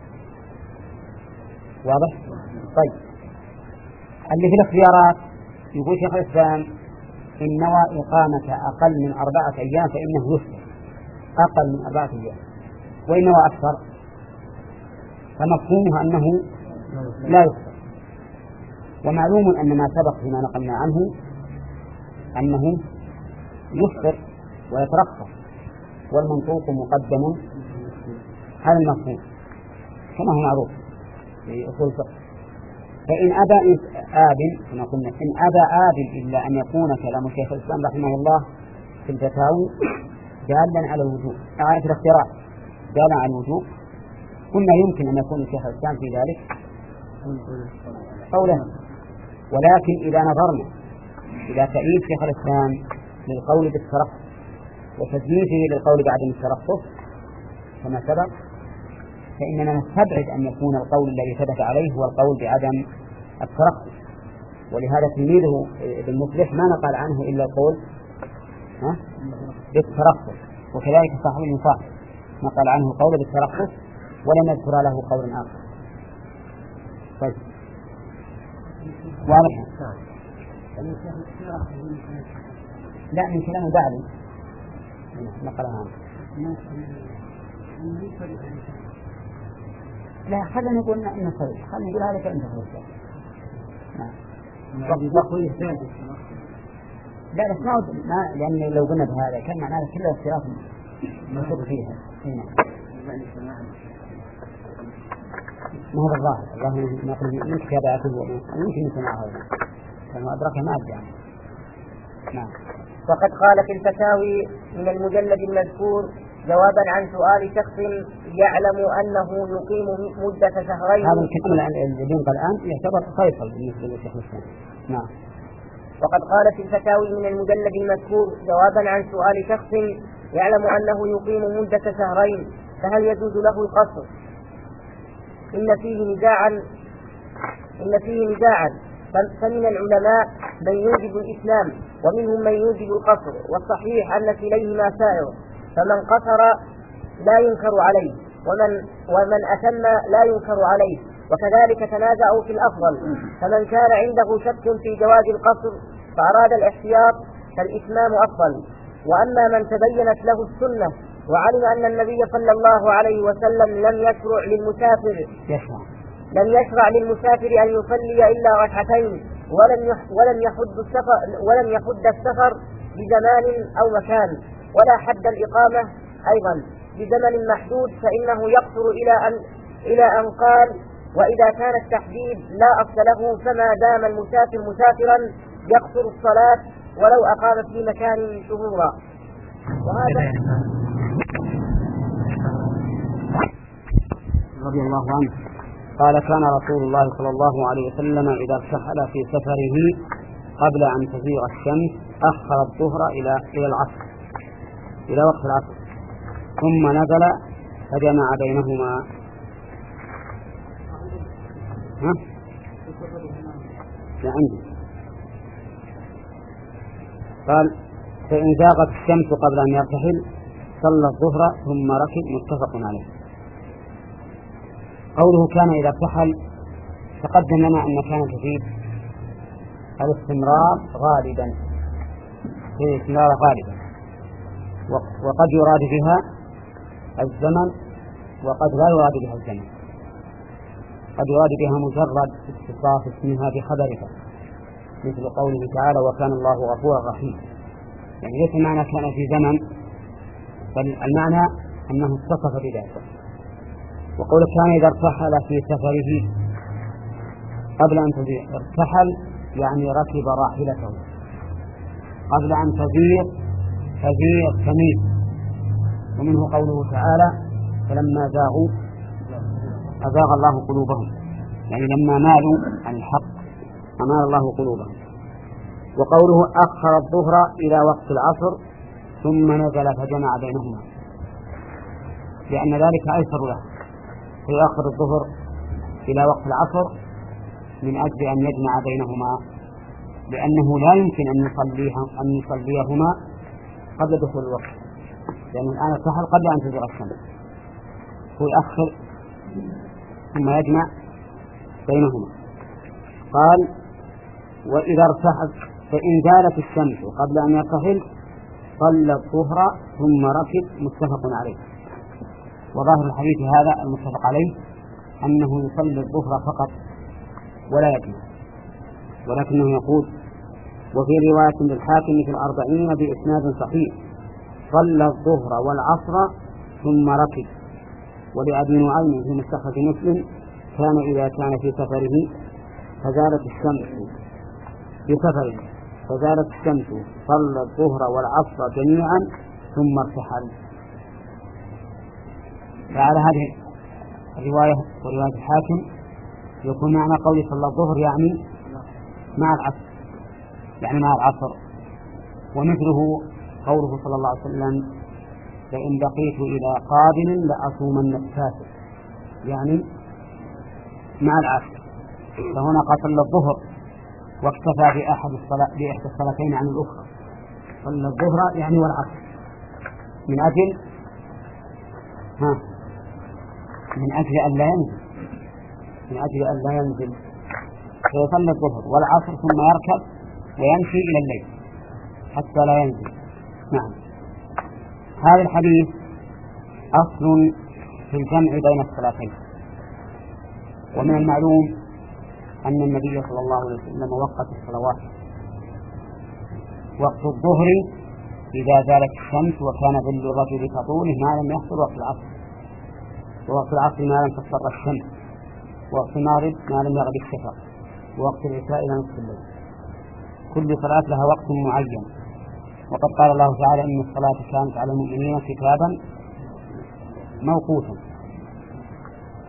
واضح؟ طيب اللي في الاختيارات يقول شيخ الإسلام إن نوى إقامة أقل من أربعة أيام فإنه يفطر أقل من أربعة أيام، وإن نوى أكثر فمفهومها أنه لا يفطر. ومعلوم أن ما سبق فيما نقلنا عنه أنه يفطر ويترخص، والمنطوق مقدم هذا المفهوم كما هو معروف في أصول الفقه. فإن أبى آب كما قلنا إن أبى آب إلا أن يكون كلام شيخ الإسلام رحمه الله في الفتاوي دالا على الوجوب أعرف الاختيارات دالا على الوجوب، قلنا يمكن أن يكون شيخ الإسلام في ذلك قولا. ولكن إذا نظرنا إلى تأييد شيخ الإسلام للقول بالترخص وتزييفه للقول بعدم الترخص كما سبق، فإننا نستبعد أن يكون القول الذي ثبت عليه هو القول بعدم الترخص. ولهذا تلميذه ابن مفلح ما نقل عنه إلا القول بالترخص، وكذلك صاحب المصاحف نقل عنه القول بالترخص ولم يذكر له قول آخر. طيب واضح؟ لا من كلام بعدي نقل عنه. لا خلنا نقول إنه صحيح، خلنا نقول هذا كلام صحيح. نعم. لا بس ما لأن لو قلنا بهذا كان معناه كل الاختلاف موجود فيها. هنا. ما هو الظاهر، الله نقول من كتاباته وممكن نسمع هذا. كانوا أدركه ما أبدأ. نعم. وقد قال في الفتاوي من المجلد المذكور جوابا عن سؤال شخص يعلم أنه يقيم مدة شهرين. هذا الكلام الذي ينقل الآن يعتبر فيصل بالنسبة للشيخ الإسلام. نعم. وقد قال في الفتاوي من المجلد المذكور جوابا عن سؤال شخص يعلم أنه يقيم مدة شهرين فهل يجوز له القصر؟ إن فيه نزاعا إن فيه نزاعا فمن العلماء من يوجب الإسلام ومنهم من يوجب القصر، والصحيح أن كليهما سائر، فمن قصر لا ينكر عليه ومن, ومن أتم لا ينكر عليه، وكذلك تنازعوا في الأفضل، فمن كان عنده شك في جواز القصر فأراد الاحتياط فالإتمام أفضل. وأما من تبينت له السنة وعلم أن النبي صلى الله عليه وسلم لم يشرع للمسافر لم يشرع للمسافر أن يصلي إلا ركعتين ولم ولم يحد السفر ولم يحد السفر بزمان أو مكان ولا حد الإقامة أيضا بزمن محدود، فإنه يقصر إلى أن إلى أن قال: وإذا كان التحديد لا أصل له فما دام المسافر مسافرا يقصر الصلاة ولو أقام في مكان شهورا. وهذا رضي الله عنه قال: كان رسول الله صلى الله عليه وسلم إذا ارتحل في سفره قبل أن تزيغ الشمس أخر الظهر إلى إلى العصر إلى وقت العصر ثم نزل فجمع بينهما. ها؟ لا عندي. قال: فإن زاغت الشمس قبل أن يرتحل صلى الظهر ثم ركب، متفق عليه. قوله كان إذا ارتحل تقدم لنا أن كان تفيد الاستمرار غالبا في الاستمرار غالبا، وقد يراد بها الزمن وقد لا يراد بها الزمن. قد يراد بها مجرد اتصاف اسمها بخبرها، مثل قوله تعالى: وكان الله غفورا رحيما، يعني ليس معنى كان في زمن، بل المعنى أنه اتصف بذلك. وقول كان إذا ارتحل في سفره قبل أن تزيغ، ارتحل يعني ركب راحلته قبل أن تزيغ تزيغ تميز، ومنه قوله تعالى: فلما زاغوا أزاغ الله قلوبهم، يعني لما مالوا عن الحق أمال الله قلوبهم. وقوله أخر الظهر إلى وقت العصر ثم نزل فجمع بينهما، لأن ذلك أيسر له، فيأخر الظهر إلى وقت العصر من أجل أن يجمع بينهما، لأنه لا يمكن أن يصليها أن يصليهما قبل دخول الوقت، لأن الآن ارتحل قبل أن تزيغ الشمس، ويأخر ثم يجمع بينهما. قال: وإذا ارتحل فإن زالت الشمس قبل أن يرتحل صلى الظهر ثم ركب، متفق عليه. وظاهر الحديث هذا المتفق عليه أنه يصلي الظهر فقط ولا يجمع، ولكنه يقول: وفي رواية للحاكم في الأربعين بإسناد صحيح: صلى الظهر والعصر ثم ركب. ولأبي نعيم في مستخرج مسلم: كان إذا كان في سفره فزالت الشمس في سفره فزالت الشمس صلى الظهر والعصر جميعا ثم ارتحل. فعلى هذه الرواية ورواية الحاكم يكون معنى قوله صلى الظهر يعني مع العصر، يعني مع العصر. ومثله قوله صلى الله عليه وسلم: فإن بقيت إلى قابل لأصومن التاسع، يعني مع العصر. فهنا قتل الظهر واكتفى بأحد الصلاة بإحدى الصلاتين عن الأخرى، صلى الظهر يعني والعصر من أجل ها من أجل أن لا ينزل من أجل أن لا ينزل فيصلي الظهر والعصر ثم يركب ويمشي إلى الليل حتى لا ينزل. نعم. هذا الحديث أصل في الجمع بين الصلاتين. ومن المعلوم أن النبي صلى الله عليه وسلم وقت الصلوات: وقت الظهر إذا زالت الشمس وكان ظل الرجل كطوله ما لم يحصل وقت العصر، ووقت العصر ما لم تصفر الشمس، ووقت المغرب ما لم يغب الشفق، ووقت العشاء إلى نصف الليل. كل صلاة لها وقت معين، وقد قال الله تعالى: إن الصلاة كانت على المؤمنين كتابا موقوتا.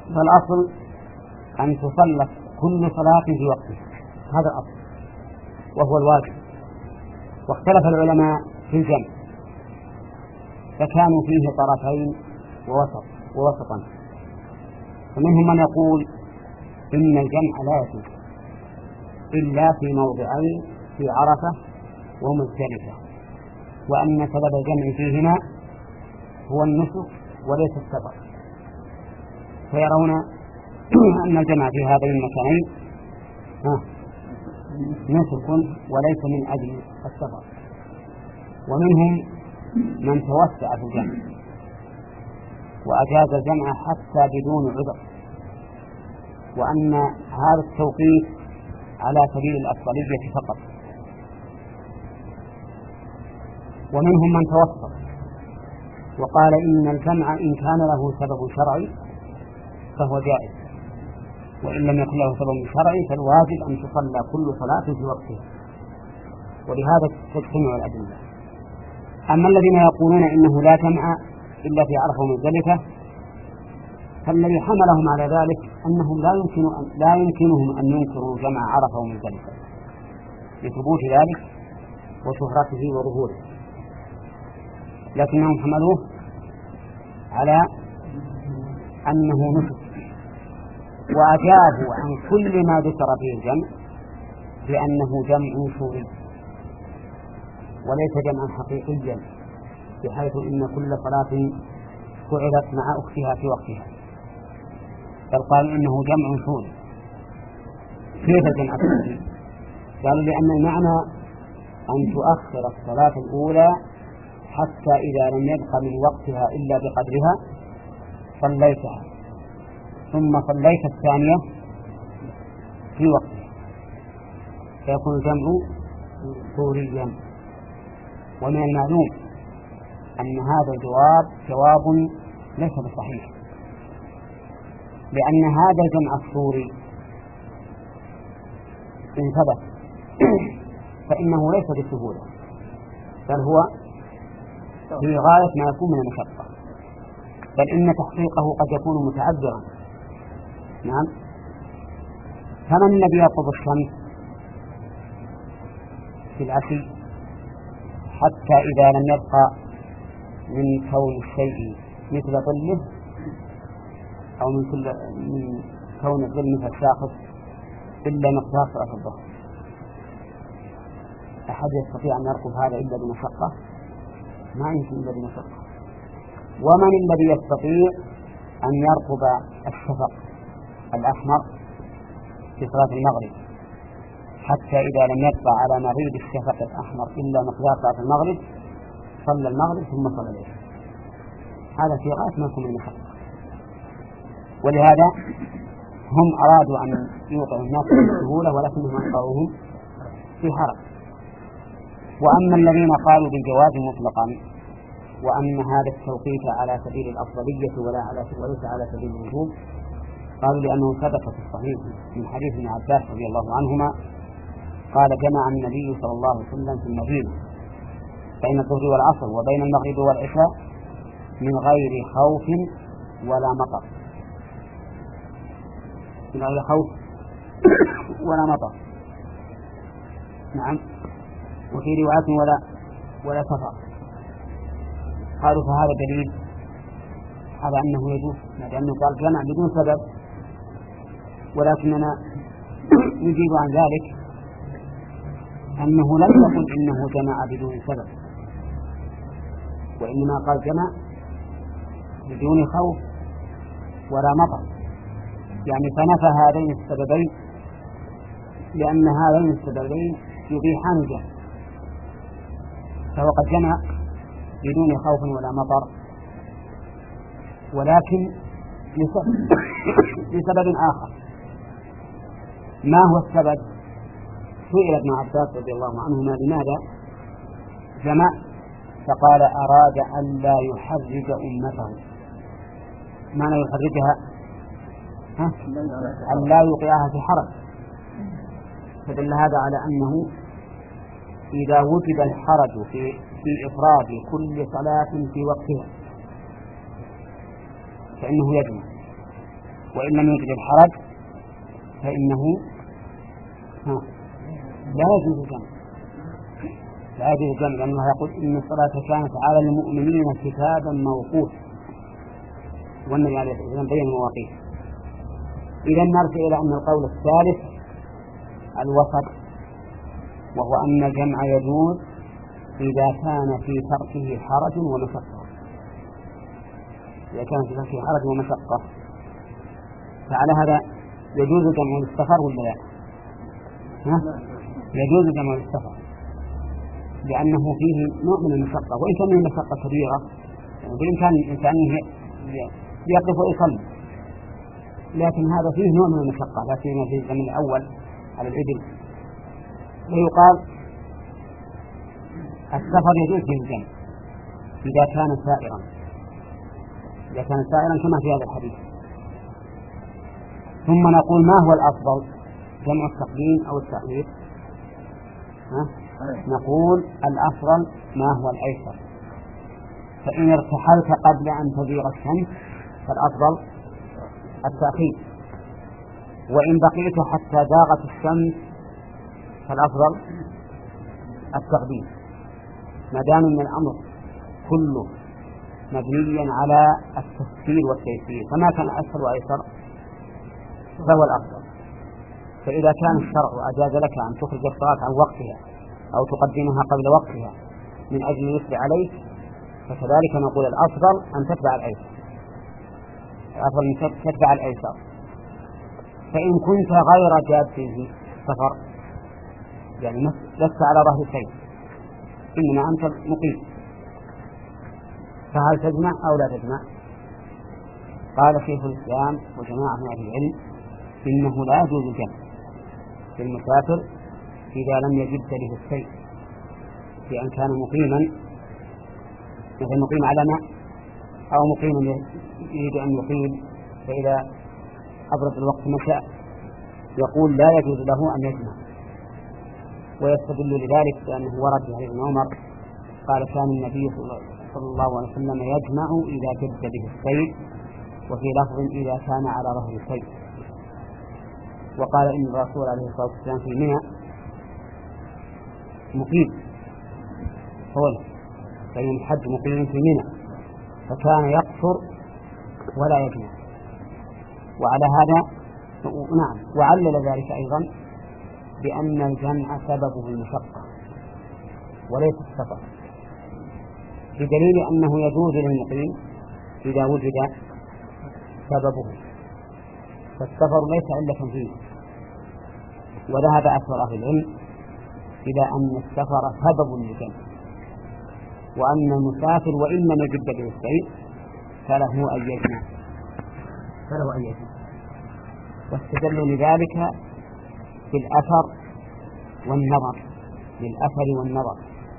فالأصل أن تصلى كل صلاة في وقتها، هذا الأصل. وهو الواجب. واختلف العلماء في الجمع فكانوا فيه طرفين ووسط ووسطا، فمنهم من يقول إن الجمع لا يجوز إلا في موضعين، في عرفة ومزدلفة، وأن سبب الجمع فيهما هو النسك وليس السفر، فيرون أن الجمع في هذين المكانين نسك وليس من أجل السفر. ومنهم من توسع في الجمع وأجاز الجمع حتى بدون عذر، وأن هذا التوقيت على سبيل الأفضلية فقط. ومنهم من توسط وقال إن الجمع إن كان له سبب شرعي فهو جائز، وإن لم يكن له سبب شرعي فالواجب أن تصلى كل صلاة في وقتها، ولهذا تجتمع الأدلة. أما الذين يقولون إنه لا جمع إلا في عرفة ومزدلفة فالذي حملهم على ذلك أنهم لا يمكن أن لا يمكنهم أن ينكروا جمع عرفة ومزدلفة لثبوت ذلك وشهرته وظهوره، لكنهم حملوه على أنه نسك، وأجابوا عن كل ما ذكر فيه الجمع بأنه جمع صوري وليس جمعا حقيقيا، بحيث إن كل صلاة فعلت مع أختها في وقتها، بل قالوا إنه جمع صوري. كيف الجمع الصوري؟ قالوا لأن المعنى أن تؤخر الصلاة الأولى حتى إذا لم يبق من وقتها إلا بقدرها صليتها، ثم صليت الثانية في وقتها، فيكون الجمع صوريا. ومن المعلوم أن هذا الجواب جواب ليس بصحيح، لأن هذا الجمع الصوري إن ثبت فإنه ليس بسهولة، بل هو في غاية ما يكون من المشقة، بل إن تحقيقه قد يكون متعذرا. نعم. فمن الذي يقضي الشمس في العشي حتى إذا لم يبقى من كون الشيء مثل ظله أو من, كل من كون الظل مثل الشاخص إلا مقدار صلاة الظهر؟ أحد يستطيع أن يركب هذا إلا بمشقة؟ ما يمكن إلا بمشقة. ومن الذي يستطيع أن يركب الشفق الأحمر في صلاة المغرب حتى إذا لم يبقى على مغيب الشفق الأحمر إلا مقدار صلاة المغرب صلى المغرب ثم صلى الليل؟ هذا في غاية ما يكون من المشقة. ولهذا هم أرادوا أن يوقعوا الناس بالسهولة ولكنهم أوقعوهم في حرج. وأما الذين قالوا بالجواز مطلقا وأن هذا التوقيت على سبيل الأفضلية ولا على وليس على سبيل الوجوب، قالوا لأنه ثبت في الصحيح من حديث ابن عباس رضي الله عنهما قال جمع النبي صلى الله عليه وسلم في المدينة بين الظهر والعصر وبين المغرب والعشاء من غير خوف ولا مطر، من غير خوف ولا مطر. نعم. وفي رواية ولا ولا سفر. قالوا فهذا دليل على أنه يجوز، لأنه قال جمع بدون سبب، ولكننا نجيب عن ذلك أنه لم يقل إنه جمع بدون سبب، وإنما قال جمع بدون خوف ولا مطر، يعني فنفى هذين السببين لأن هذين السببين يبيحان الجمع، فهو قد جمع بدون خوف ولا مطر، ولكن لسبب, لسبب آخر. ما هو السبب؟ سئل ابن عباس رضي الله عنهما لماذا جمع، فقال أراد أن لا يحرج أمته. معنى يحرجها ها؟ أن لا يوقعها في حرج، فدل هذا على أنه إذا وجد الحرج في في إفراد كل صلاة في وقتها فإنه يجمع، وإن لم يوجد الحرج فإنه ها لا يجوز الجمع، لا يجوز الجمع، لأنه يقول إن الصلاة كانت على المؤمنين كتابا موقوتا، والنبي عليه الصلاة والسلام بين المواقيت. إذا نرجع إلى أن القول الثالث الوسط، وهو أن الجمع يجوز إذا كان في تركه حرج ومشقة. إذا كان في تركه حرج ومشقة فعلى هذا يجوز جمع السفر ولا لا؟ ها؟ يجوز جمع السفر لأنه فيه نوع من المشقة، وإن كان المشقة كبيرة يعني بإمكان الإنسان يقف ويصلي، لكن هذا فيه نوع من المشقة، لا سيما في الزمن الأول على الإبل. ويقال السفر يجوز فيه الجمع إذا كان سائرا، إذا كان سائرا كما في هذا الحديث. ثم نقول ما هو الأفضل، جمع التقديم أو التأخير؟ نقول الأفضل ما هو الأيسر، فإن ارتحلت قبل أن تزيغ الشمس فالأفضل التأخير، وإن بقيت حتى زاغت الشمس فالأفضل التقديم، ما دام من الأمر كله مبنيا على التسهيل والتيسير، فما كان أسهل وأيسر فهو الأفضل. فإذا كان الشرع أجاز لك أن تخرج الصلاة عن وقتها أو تقدمها قبل وقتها من أجل يسرع عليك، فكذلك نقول الأفضل أن تتبع الأيسر، الأفضل أن تتبع الأيسر. فإن كنت غير جاد في سفر، يعني لست على ظهر شيء، إنما أنت مقيم، فهل تجمع أو لا تجمع؟ قال شيخ الإسلام وجماعة من أهل العلم إنه لا يجوز الجمع للمسافر إذا لم يجد له الشيء، بأن كان مقيما مثل مقيم على ماء أو مقيما يريد أن يقيم، فإذا أبرز الوقت مشاء يقول لا يجوز له أن يجمع. ويستدل لذلك بأنه ورد في حديث ابن عمر قال كان النبي صلى الله عليه وسلم يجمع إذا جد به السيل، وفي لفظ إذا كان على ظهر السيل. وقال إن الرسول عليه الصلاة والسلام في منى مقيم طول، فإن الحج مقيم في منى، فكان يقصر ولا يجمع. وعلى هذا نعم، وعلل ذلك أيضا بأن الجمع سببه المشقة وليس السفر، بدليل أنه يجوز للمقيم إذا وجد سببه، فالسفر ليس علة فيه. وذهب أكثر أهل العلم إلى أن السفر سبب للجمع، وأن المسافر وإن لم يجد به الشيء فله أن يجمع فله أن يجمع واستدلوا لذلك بالأثر والنظر، بالأثر والنظر.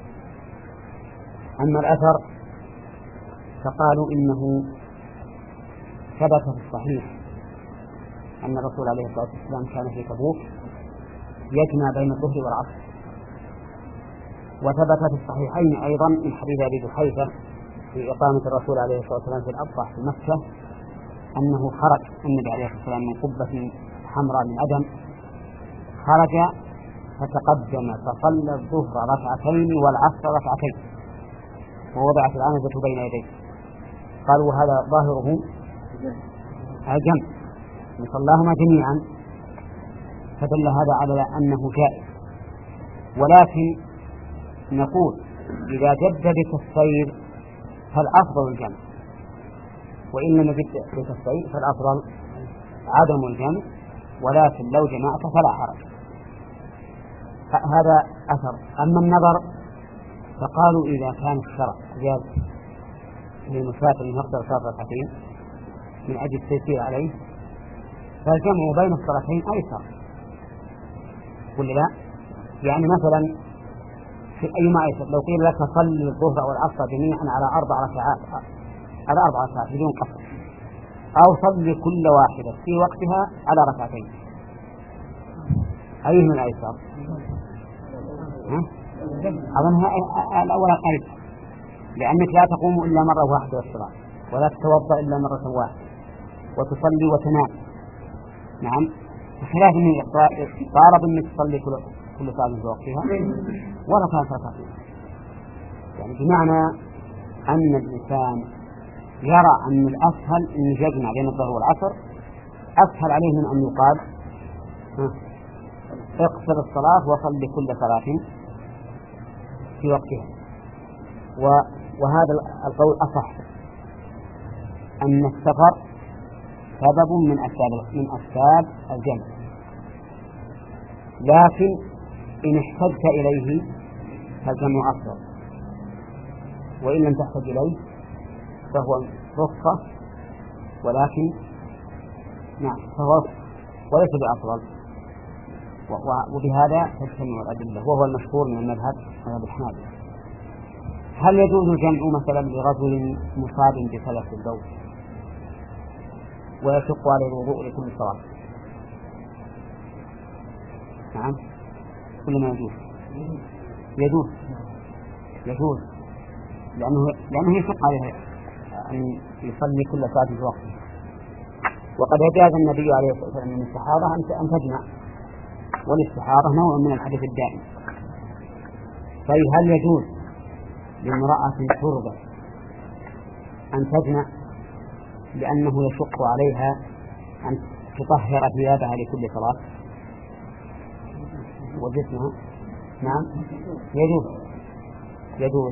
أما الأثر فقالوا إنه ثبت في الصحيح أن الرسول عليه الصلاة والسلام كان في تبوك يجمع بين الظهر والعصر. وثبت في الصحيحين أيضا من حديث أبي جحيفة في إقامة الرسول عليه الصلاة والسلام في الأبطح في مكة أنه خرج النبي عليه الصلاة والسلام من قبة حمراء من أدم، خرج فتقدم فصلى الظهر ركعتين والعصر ركعتين ووضعت العنزة بين يديه. قالوا هذا ظاهره الجمع صلاهما جميعا، فدل هذا على أنه جائز. ولكن نقول إذا جد بك السير فالأفضل الجمع، وإن لم يجد بك السير فالأفضل عدم الجمع، ولكن لو جمعت فلا حرج. هذا أثر. أما النظر فقالوا إذا كان الشرع جاز للمسافر يقدر صلاة ركعتين من أجل التيسير عليه فالجمع بين الصلاتين أيسر، ولا لا؟ يعني مثلا في أي ما أيسر، لو قيل لك صلي الظهر والعصر جميعا على أربع ركعات على أربع ركعات بدون قصر، أو صلي كل واحدة في وقتها على ركعتين، أيهما الأيسر؟ أظنها الأول أيسر، لأنك لا تقوم إلا مرة واحدة الصلاة، ولا تتوضأ إلا مرة واحدة، وتصلي وتنام. نعم، بخلاف من طالب أنك تصلي كل صلاة في وقتها ولا ثلاث ركعات. يعني بمعنى أن الإنسان يرى أن الأسهل أن يجمع بين الظهر والعصر أسهل عليه من أن يقال اقصر الصلاة وصل لكل صلاة في وقتها. وهذا القول أصح، أن السفر سبب من أسباب من أسباب الجمع، لكن إن احتجت إليه فالجمع أفضل، وإن لم تحتج إليه فهو رخصة، ولكن نعم فهو وليس بأفضل. وبهذا تجتمع الأدلة، وهو المشهور من المذهب مذهب الحنابلة. هل يجوز الجمع مثلا لرجل مصاب بثلث البول ويشق عليه الوضوء لكل صلاة؟ نعم كل ما يجوز يجوز يجوز لأنه لأنه يشق عليه أن يصلي كل صلاة في وقته. وقد أجاز النبي عليه الصلاة والسلام من الصحابة أن تجمع، والاستحاضة نوع من الحدث الدائم. فهل يجوز لامرأة ترضى أن تجمع لأنه يشق عليها أن تطهر ثيابها لكل صلاة وجسمها؟ نعم يجوز يجوز.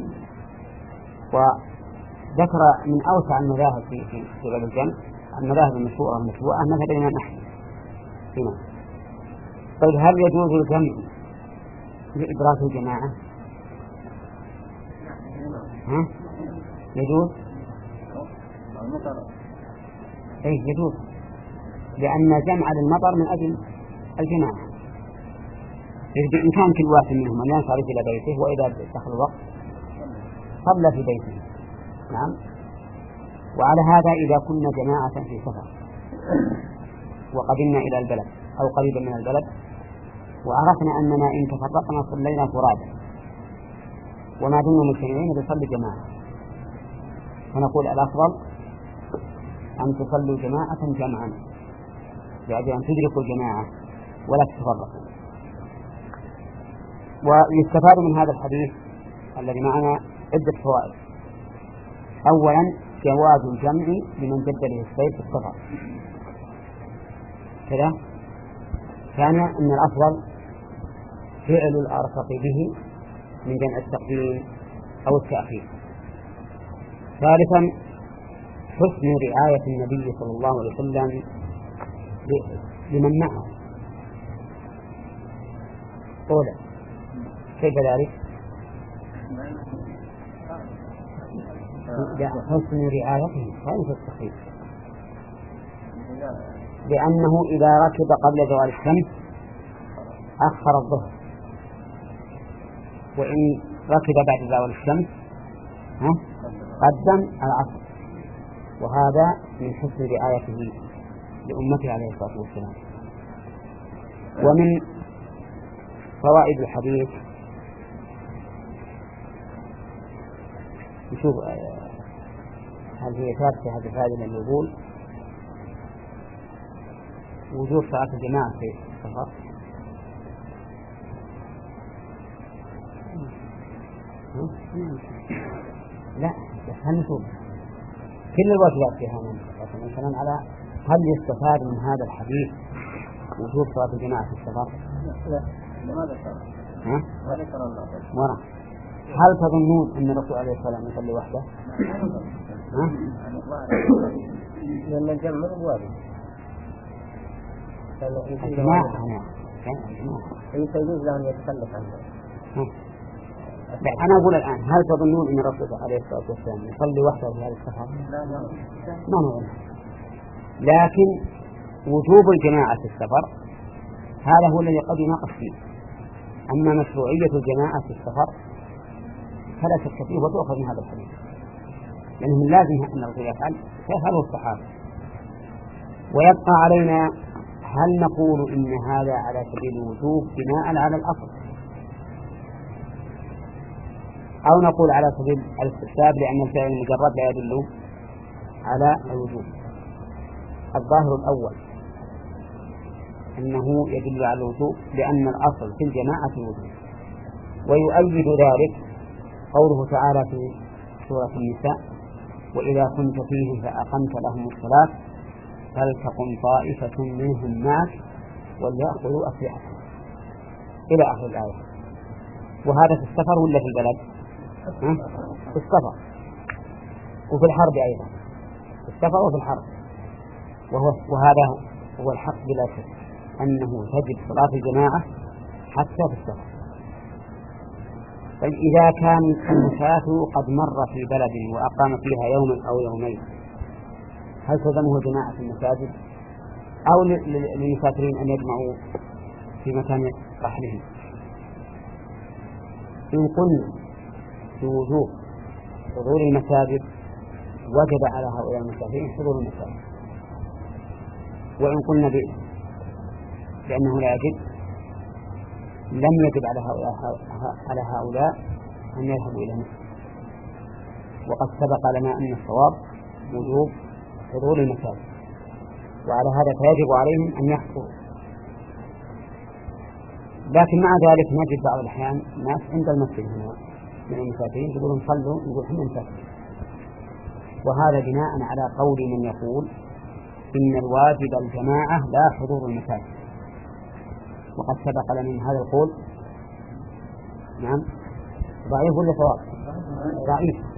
وذكر من أوسع المذاهب في في باب الجمع المذاهب المشهورة المشروعة مذهب الإمام أحمد هنا. طيب هل يجوز الجمع لإدراك الجماعة؟ ها؟ يجوز؟ أي يجوز، لأن جمع للمطر من أجل الجماعة. إن كان كل واحد منهم أن ينصرف إلى بيته وإذا دخل الوقت صلى في بيته. نعم. وعلى هذا إذا كنا جماعة في سفر وقدمنا إلى البلد أو قريبا من البلد وعرفنا أننا إن تفرقنا صلينا فرادا وما دون مجتمعين بصلي جماعة، فنقول الأفضل أن تصلوا جماعة جمعا لأجل أن تدركوا الجماعة ولا تتفرقوا. ويستفاد من هذا الحديث الذي معنا عدة فوائد. أولا جواز الجمع لمن جد له السير في السفر كذا. ثانيا أن الأفضل فعل الأرفق به من جمع التقديم أو التأخير. ثالثا حسن رعاية النبي صلى الله عليه وسلم لمن معه. أولا كيف ذلك؟ حسن رعايته وليس التخفيف، لأنه إذا ركب قبل زوال الشمس أخر الظهر، وإن ركب بعد زوال الشمس قدم العصر، وهذا من حسن رعايته لأمته عليه الصلاة والسلام. ومن فوائد الحديث نشوف هل هي ثابتة هذه الفائدة من الوجود وجود صلاة الجماعة في السفر. لا بس هل نشوف كل الواجبات فيها من مثلا على هل يستفاد من هذا الحديث وجود صلاة الجماعة في السفر؟ لا لماذا ذكر؟ ها؟ ما ذكر الله؟ ورا. هل تظنون أن الرسول عليه الصلاة والسلام يصلي وحده؟ ها؟ لأن الجمع واجب. الجماعة أنا. يجوز له أن يتخلف عنه. لا أنا أقول الآن هل تظنون أن الرسول عليه الصلاة والسلام يصلي وحده في هذا السفر؟ لا لا ما نظن. لكن وجوب الجماعة في السفر هذا هو الذي قد يناقش فيه. أما مشروعية الجماعة في السفر فلا شك فيه وتؤخذ من هذا الحديث، لأنه من لازم أن الرسول يفعل فيفعله الصحابة. ويبقى علينا هل نقول إن هذا على سبيل الوجوب بناء على الأصل، أو نقول على سبيل الاستحباب لأن الفعل المجرد لا يدل على الوجوب؟ الظاهر الأول، أنه يدل على الوجوب لأن الأصل في الجماعة الوجوب. ويؤيد ذلك قوله تعالى في سورة النساء: وإذا كنت فيهم فأقمت لهم الصلاة فلتقم طائفة منهم معك وليأخذوا أسلحتهم إلى آخر الآية. وهذا في السفر ولا في البلد؟ في السفر وفي الحرب أيضا، في السفر وفي الحرب. وهو وهذا هو الحق بلا شك، أنه تجب صلاة الجماعة حتى في السفر. فإذا كان المسافر قد مر في بلد وأقام فيها يوما أو يومين، هل تلزمه جماعة في المساجد أو للمسافرين أن يجمعوا في مكان رحلهم؟ إن قلنا بوجوب حضور المساجد وجب على هؤلاء المسافرين حضور المساجد، وإن قلنا بأنه لا يجب لم يجب على هؤلاء, على هؤلاء أن يذهبوا إلى المسجد. وقد سبق لنا أن الصواب وجوب حضور المساجد، وعلى هذا فيجب عليهم أن يحضروا. لكن مع ذلك نجد بعض الأحيان الناس عند المسجد هنا من المسافرين يقولون صلوا، يقول احنا نسافر. وهذا بناء على قول من يقول إن الواجب الجماعة لا حضور المساجد، وقد سبق لنا من هذا القول. نعم ضعيف ولا صواب؟ ضعيف.